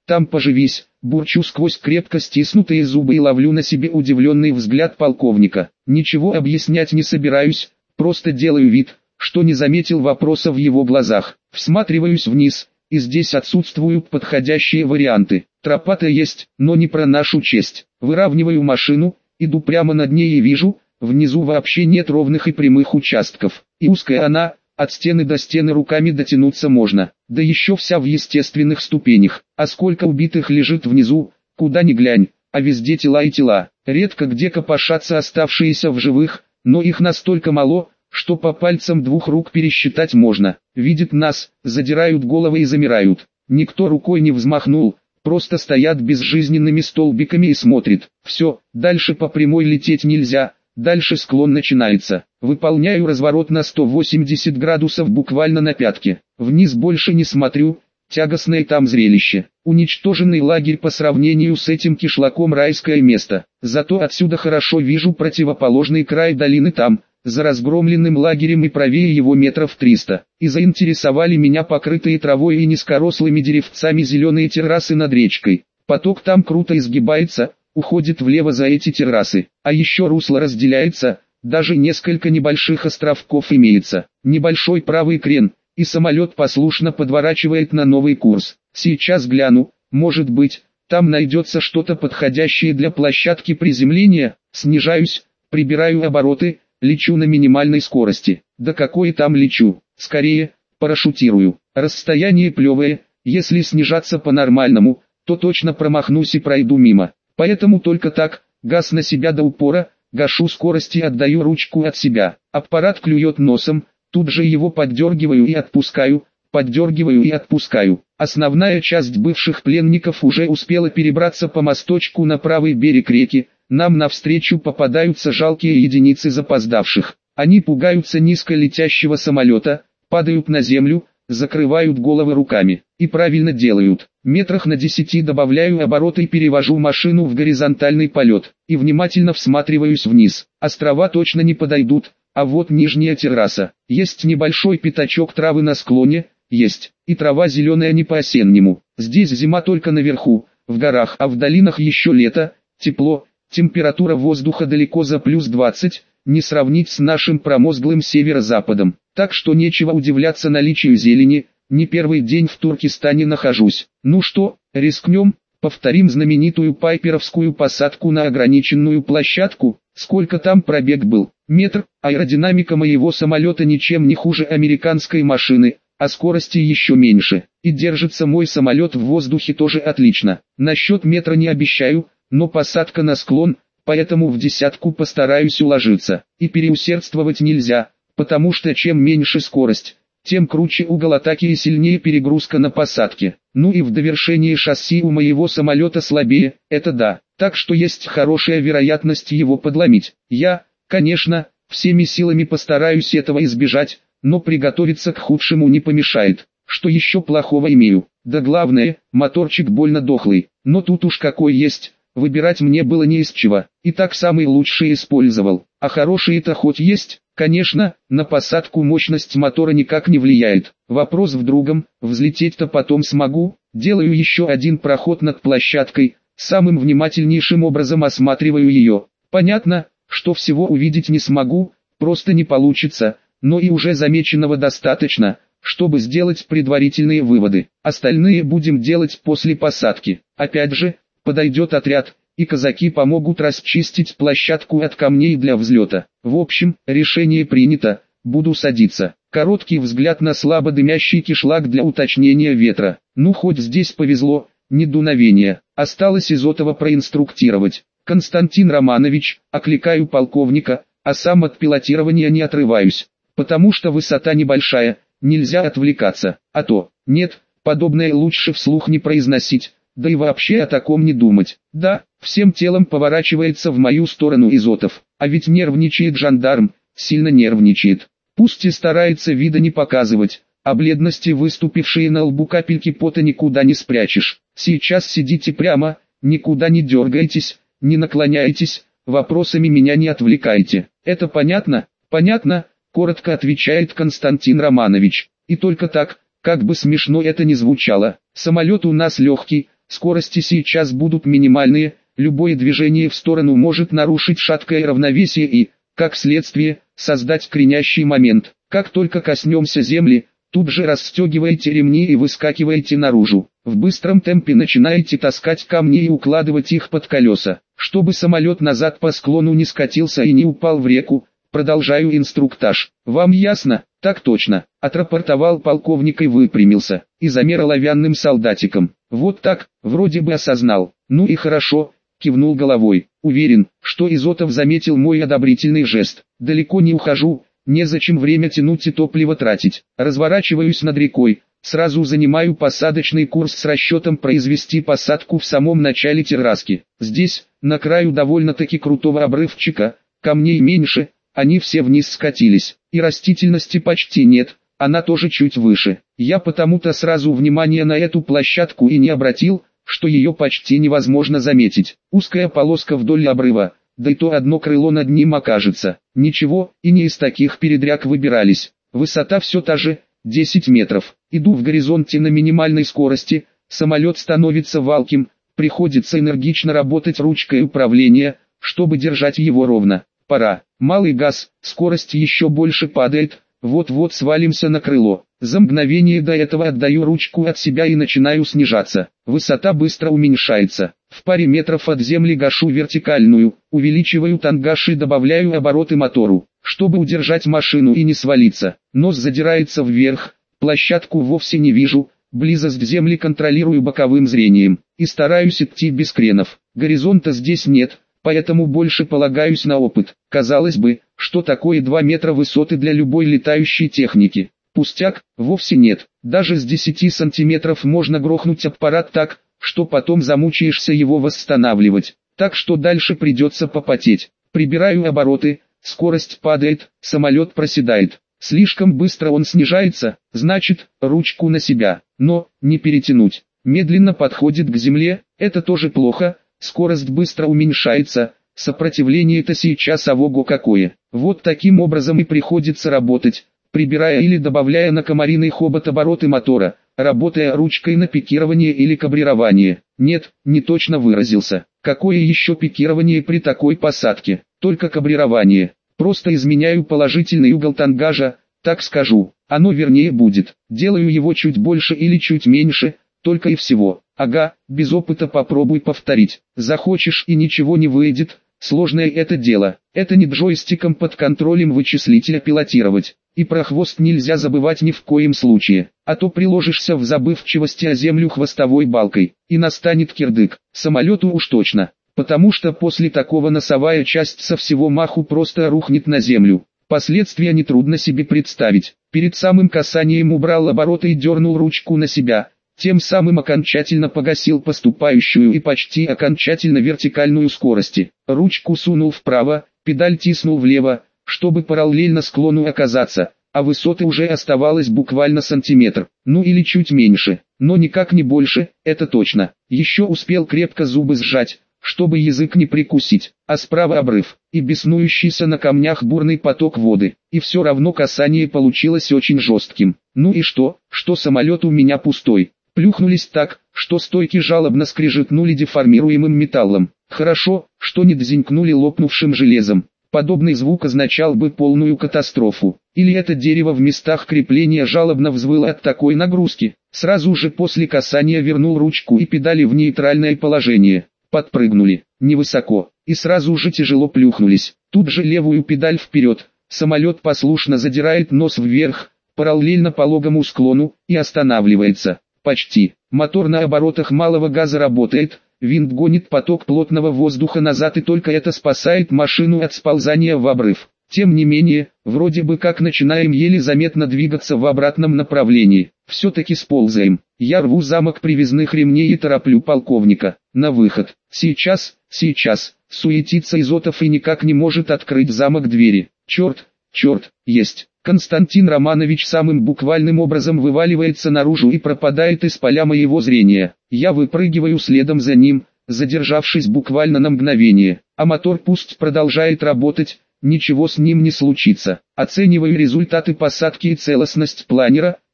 Speaker 1: там поживись, бурчу сквозь крепко стиснутые зубы и ловлю на себе удивленный взгляд полковника. Ничего объяснять не собираюсь, просто делаю вид, что не заметил вопроса в его глазах. Всматриваюсь вниз, и здесь отсутствуют подходящие варианты. Тропа-то есть, но не про нашу честь. Выравниваю машину, иду прямо над ней и вижу, внизу вообще нет ровных и прямых участков. И узкая она, от стены до стены руками дотянуться можно. Да еще вся в естественных ступенях. А сколько убитых лежит внизу, куда ни глянь, а везде тела и тела. Редко где копошатся оставшиеся в живых, но их настолько мало, что по пальцам двух рук пересчитать можно. Видят нас, задирают головы и замирают. Никто рукой не взмахнул, просто стоят безжизненными столбиками и смотрят. Все, дальше по прямой лететь нельзя, дальше склон начинается. Выполняю разворот на сто восемьдесят градусов буквально на пятке. Вниз больше не смотрю, тягостное там зрелище. Уничтоженный лагерь по сравнению с этим кишлаком райское место. Зато отсюда хорошо вижу противоположный край долины там, за разгромленным лагерем и правее его метров триста. И заинтересовали меня покрытые травой и низкорослыми деревцами зеленые террасы над речкой. Поток там круто изгибается, уходит влево за эти террасы. А еще русло разделяется, даже несколько небольших островков имеется. Небольшой правый крен, и самолет послушно подворачивает на новый курс. Сейчас гляну, может быть, там найдется что-то подходящее для площадки приземления. Снижаюсь, прибираю обороты, лечу на минимальной скорости. Да какой там лечу, скорее, парашютирую. Расстояние плевое, если снижаться по-нормальному, то точно промахнусь и пройду мимо. Поэтому только так, газ на себя до упора, гашу скорость и отдаю ручку от себя. Аппарат клюет носом, тут же его поддергиваю и отпускаю, поддергиваю и отпускаю. Основная часть бывших пленников уже успела перебраться по мосточку на правый берег реки. Нам навстречу попадаются жалкие единицы запоздавших. Они пугаются низко летящего самолета, падают на землю, закрывают головы руками. И правильно делают. Метрах на десяти добавляю обороты и перевожу машину в горизонтальный полет. И внимательно всматриваюсь вниз. Острова точно не подойдут, а вот нижняя терраса. Есть небольшой пятачок травы на склоне, есть. И трава зеленая не по-осеннему. Здесь зима только наверху, в горах, а в долинах еще лето, тепло. Температура воздуха далеко за плюс двадцать, не сравнить с нашим промозглым северо-западом. Так что нечего удивляться наличию зелени, не первый день в Туркестане нахожусь. Ну что, рискнем, повторим знаменитую пайперовскую посадку на ограниченную площадку. Сколько там пробег был? Метр. Аэродинамика моего самолета ничем не хуже американской машины, а скорости еще меньше. И держится мой самолет в воздухе тоже отлично. Насчет метра не обещаю, но посадка на склон, поэтому в десятку постараюсь уложиться. И переусердствовать нельзя, потому что чем меньше скорость, тем круче угол атаки и сильнее перегрузка на посадке. Ну и в довершении шасси у моего самолета слабее, это да, так что есть хорошая вероятность его подломить. Я, конечно, всеми силами постараюсь этого избежать, но приготовиться к худшему не помешает. Что еще плохого имею? Да главное, моторчик больно дохлый, но тут уж какой есть. Выбирать мне было не из чего, и так самый лучший использовал. А хорошие-то хоть есть, конечно, на посадку мощность мотора никак не влияет. Вопрос в другом, взлететь-то потом смогу. Делаю еще один проход над площадкой, самым внимательнейшим образом осматриваю ее. Понятно, что всего увидеть не смогу, просто не получится, но и уже замеченного достаточно, чтобы сделать предварительные выводы. Остальные будем делать после посадки. Опять же, подойдет отряд, и казаки помогут расчистить площадку от камней для взлета. В общем, решение принято, буду садиться. Короткий взгляд на слабо дымящий кишлак для уточнения ветра. Ну хоть здесь повезло, не дуновение. Осталось Изотова проинструктировать. Константин Романович, окликаю полковника, а сам от пилотирования не отрываюсь. Потому что высота небольшая, нельзя отвлекаться. А то, нет, подобное лучше вслух не произносить. Да и вообще о таком не думать. Да, всем телом поворачивается в мою сторону Изотов. А ведь нервничает жандарм, сильно нервничает. Пусть и старается вида не показывать, а бледности, выступившие на лбу капельки пота, никуда не спрячешь. Сейчас сидите прямо, никуда не дергайтесь, не наклоняйтесь, вопросами меня не отвлекайте. Это понятно? Понятно, коротко отвечает Константин Романович. И только так, как бы смешно это ни звучало. Самолет у нас легкий, скорости сейчас будут минимальные, любое движение в сторону может нарушить шаткое равновесие и, как следствие, создать кренящий момент. Как только коснемся земли, тут же расстегиваете ремни и выскакиваете наружу. В быстром темпе начинаете таскать камни и укладывать их под колеса, чтобы самолет назад по склону не скатился и не упал в реку. Продолжаю инструктаж. Вам ясно? Так точно. Отрапортовал полковник и выпрямился, и замер оловянным солдатиком. Вот так, вроде бы осознал. Ну и хорошо, кивнул головой. Уверен, что Изотов заметил мой одобрительный жест. Далеко не ухожу, незачем время тянуть и топливо тратить. Разворачиваюсь над рекой, сразу занимаю посадочный курс с расчетом произвести посадку в самом начале терраски. Здесь, на краю довольно-таки крутого обрывчика, камней меньше, они все вниз скатились, и растительности почти нет, она тоже чуть выше. Я потому-то сразу внимание на эту площадку и не обратил, что ее почти невозможно заметить. Узкая полоска вдоль обрыва, да и то одно крыло над ним окажется. Ничего, и не из таких передряг выбирались. Высота все та же, десять метров. Иду в горизонте на минимальной скорости, самолет становится валким, приходится энергично работать ручкой управления, чтобы держать его ровно. Пора. Малый газ, скорость еще больше падает, вот-вот свалимся на крыло. За мгновение до этого отдаю ручку от себя и начинаю снижаться. Высота быстро уменьшается. В паре метров от земли гашу вертикальную, увеличиваю тангаж и добавляю обороты мотору, чтобы удержать машину и не свалиться. Нос задирается вверх, площадку вовсе не вижу, близость к земле контролирую боковым зрением, и стараюсь идти без кренов. Горизонта здесь нет, поэтому больше полагаюсь на опыт. Казалось бы, что такое два метра высоты для любой летающей техники? Пустяк, вовсе нет. Даже с десяти сантиметров можно грохнуть аппарат так, что потом замучаешься его восстанавливать. Так что дальше придется попотеть. Прибираю обороты, скорость падает, самолет проседает. Слишком быстро он снижается, значит, ручку на себя. Но, не перетянуть. Медленно подходит к земле, это тоже плохо. Скорость быстро уменьшается, сопротивление-то сейчас ого-го какое. Вот таким образом и приходится работать, прибирая или добавляя на комариный хобот обороты мотора, работая ручкой на пикирование или кабрирование. Нет, не точно выразился. Какое еще пикирование при такой посадке? Только кабрирование. Просто изменяю положительный угол тангажа, так скажу. Оно вернее будет. Делаю его чуть больше или чуть меньше, только и всего. Ага, без опыта попробуй повторить. Захочешь и ничего не выйдет, сложное это дело. Это не джойстиком под контролем вычислителя пилотировать. И про хвост нельзя забывать ни в коем случае, а то приложишься в забывчивости о землю хвостовой балкой, и настанет кирдык. Самолету уж точно, потому что после такого носовая часть со всего маху просто рухнет на землю. Последствия нетрудно себе представить. Перед самым касанием убрал обороты и дернул ручку на себя. Тем самым окончательно погасил поступающую и почти окончательно вертикальную скорости. Ручку сунул вправо, педаль тиснул влево, чтобы параллельно склону оказаться, а высоты уже оставалось буквально сантиметр, ну или чуть меньше, но никак не больше, это точно. Еще успел крепко зубы сжать, чтобы язык не прикусить, а справа обрыв, и беснующийся на камнях бурный поток воды, и все равно касание получилось очень жестким. Ну и что, что самолет у меня пустой. Плюхнулись так, что стойки жалобно скрежетнули деформируемым металлом. Хорошо, что не дзинькнули лопнувшим железом. Подобный звук означал бы полную катастрофу. Или это дерево в местах крепления жалобно взвыло от такой нагрузки. Сразу же после касания вернул ручку и педали в нейтральное положение. Подпрыгнули, невысоко, и сразу же тяжело плюхнулись. Тут же левую педаль вперед. Самолет послушно задирает нос вверх, параллельно пологому склону, и останавливается. Почти. Мотор на оборотах малого газа работает, винт гонит поток плотного воздуха назад, и только это спасает машину от сползания в обрыв. Тем не менее, вроде бы как начинаем еле заметно двигаться в обратном направлении. Все-таки сползаем. Я рву замок привязных ремней и тороплю полковника. На выход. Сейчас, сейчас. Суетится Изотов и никак не может открыть замок двери. Черт, черт, есть. Константин Романович самым буквальным образом вываливается наружу и пропадает из поля моего зрения. Я выпрыгиваю следом за ним, задержавшись буквально на мгновение. А мотор пусть продолжает работать, ничего с ним не случится. Оцениваю результаты посадки и целостность планера.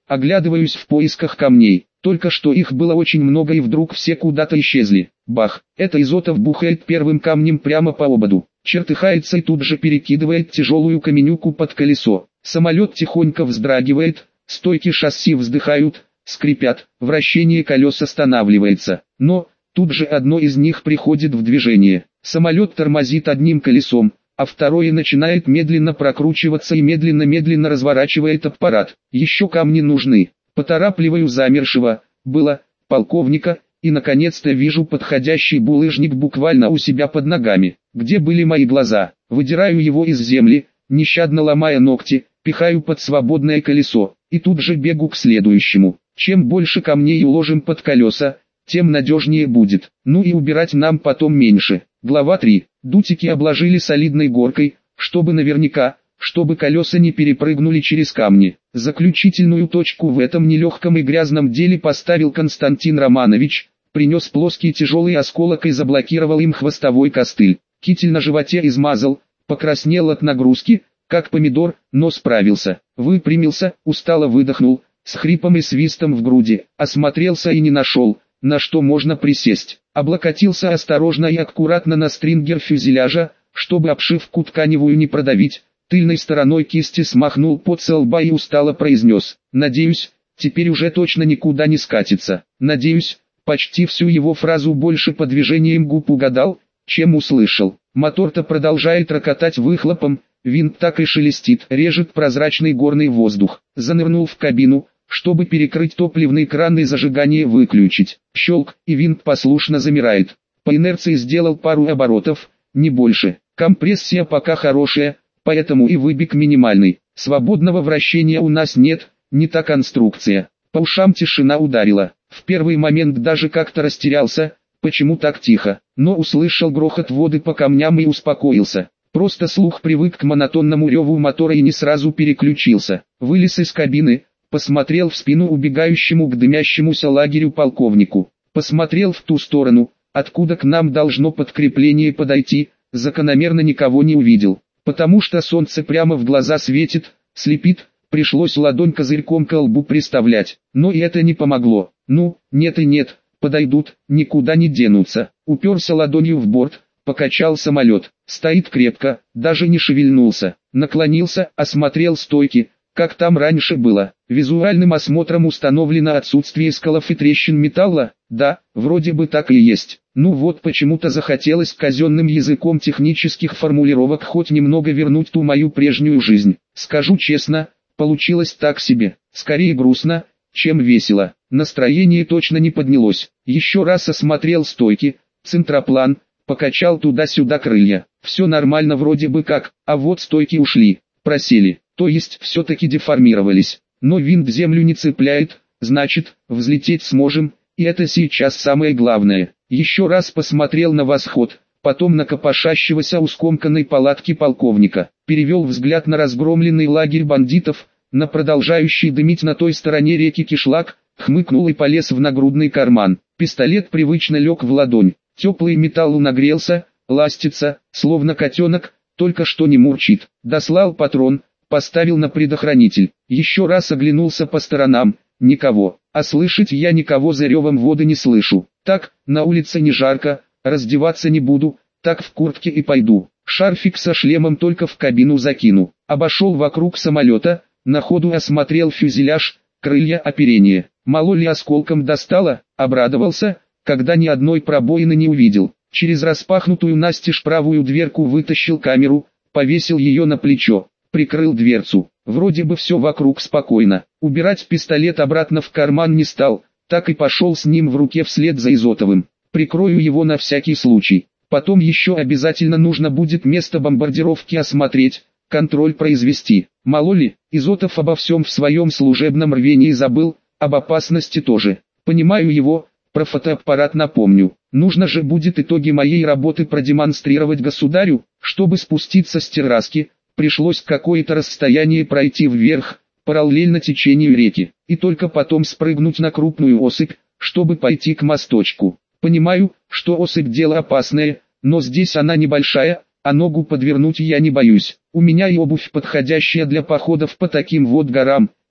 Speaker 1: Оглядываюсь в поисках камней. Только что их было очень много и вдруг все куда-то исчезли. Бах! Это Изотов бухает первым камнем прямо по ободу. Чертыхается и тут же перекидывает тяжелую каменюку под колесо. Самолет тихонько вздрагивает, стойки шасси вздыхают, скрипят, вращение колес останавливается. Но, тут же одно из них приходит в движение. Самолет тормозит одним колесом, а второе начинает медленно прокручиваться и медленно-медленно разворачивает аппарат. Еще камни нужны. Поторапливаю замершего, было, полковника, и наконец-то вижу подходящий булыжник буквально у себя под ногами. Где были мои глаза? Выдираю его из земли, нещадно ломая ногти, пихаю под свободное колесо, и тут же бегу к следующему. Чем больше камней уложим под колеса, тем надежнее будет. Ну и убирать нам потом меньше. Глава три. Дутики обложили солидной горкой, чтобы наверняка, чтобы колеса не перепрыгнули через камни. Заключительную точку в этом нелегком и грязном деле поставил Константин Романович, принес плоский тяжелый осколок и заблокировал им хвостовой костыль. Китель на животе измазал, покраснел от нагрузки, как помидор, но справился. Выпрямился, устало выдохнул, с хрипом и свистом в груди, осмотрелся и не нашел, на что можно присесть. Облокотился осторожно и аккуратно на стрингер фюзеляжа, чтобы обшивку тканевую не продавить. Тыльной стороной кисти смахнул пот со лба и устало произнес: «Надеюсь, теперь уже точно никуда не скатится». «Надеюсь», почти всю его фразу больше по движениям губ угадал, чем услышал. Мотор-то продолжает рокотать выхлопом, винт так и шелестит, режет прозрачный горный воздух. Занырнул в кабину, чтобы перекрыть топливный кран и зажигание выключить. Щелк, и винт послушно замирает. По инерции сделал пару оборотов, не больше. Компрессия пока хорошая, поэтому и выбег минимальный. Свободного вращения у нас нет, не та конструкция. По ушам тишина ударила. В первый момент даже как-то растерялся, почему так тихо, но услышал грохот воды по камням и успокоился. Просто слух привык к монотонному реву мотора и не сразу переключился. Вылез из кабины, посмотрел в спину убегающему к дымящемуся лагерю полковнику. Посмотрел в ту сторону, откуда к нам должно подкрепление подойти, закономерно никого не увидел. Потому что солнце прямо в глаза светит, слепит, пришлось ладонь козырьком к лбу приставлять. Но и это не помогло. Ну, нет и нет, подойдут, никуда не денутся. Уперся ладонью в борт, покачал самолет. Стоит крепко, даже не шевельнулся. Наклонился, осмотрел стойки, как там раньше было. Визуальным осмотром установлено отсутствие сколов и трещин металла. Да, вроде бы так и есть. Ну вот почему-то захотелось казенным языком технических формулировок хоть немного вернуть ту мою прежнюю жизнь. Скажу честно, получилось так себе. Скорее грустно, чем весело. Настроение точно не поднялось. Еще раз осмотрел стойки, центроплан, покачал туда-сюда крылья. Все нормально вроде бы как, а вот стойки ушли, просели, то есть все-таки деформировались. Но винт землю не цепляет, значит, взлететь сможем, и это сейчас самое главное. Еще раз посмотрел на восход, потом на копошащегося у скомканной палатки полковника. Перевел взгляд на разгромленный лагерь бандитов, на продолжающий дымить на той стороне реки кишлак, хмыкнул и полез в нагрудный карман. Пистолет привычно лег в ладонь. Теплый металл нагрелся, ластится, словно котенок, только что не мурчит. Дослал патрон, поставил на предохранитель. Еще раз оглянулся по сторонам, никого. А слышать я никого за ревом воды не слышу. Так, на улице не жарко, раздеваться не буду, так в куртке и пойду. Шарфик со шлемом только в кабину закину. Обошел вокруг самолета, на ходу осмотрел фюзеляж, крылья, оперение. Мало ли осколком достало, обрадовался, когда ни одной пробоины не увидел. Через распахнутую настежь правую дверку вытащил камеру, повесил ее на плечо, прикрыл дверцу. Вроде бы все вокруг спокойно. Убирать пистолет обратно в карман не стал, так и пошел с ним в руке вслед за Изотовым. Прикрою его на всякий случай. Потом еще обязательно нужно будет место бомбардировки осмотреть, контроль произвести. Мало ли, Изотов обо всем в своем служебном рвении забыл, об опасности тоже. Понимаю его, про фотоаппарат напомню. Нужно же будет итоги моей работы продемонстрировать государю, чтобы спуститься с терраски. Пришлось какое-то расстояние пройти вверх, параллельно течению реки, и только потом спрыгнуть на крупную осыпь, чтобы пойти к мосточку. Понимаю, что осыпь дело опасное, но здесь она небольшая, а ногу подвернуть я не боюсь. У меня и обувь подходящая для походов по таким вот горам,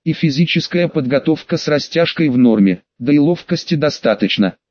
Speaker 1: и физическая подготовка с растяжкой в норме, да и ловкости достаточно.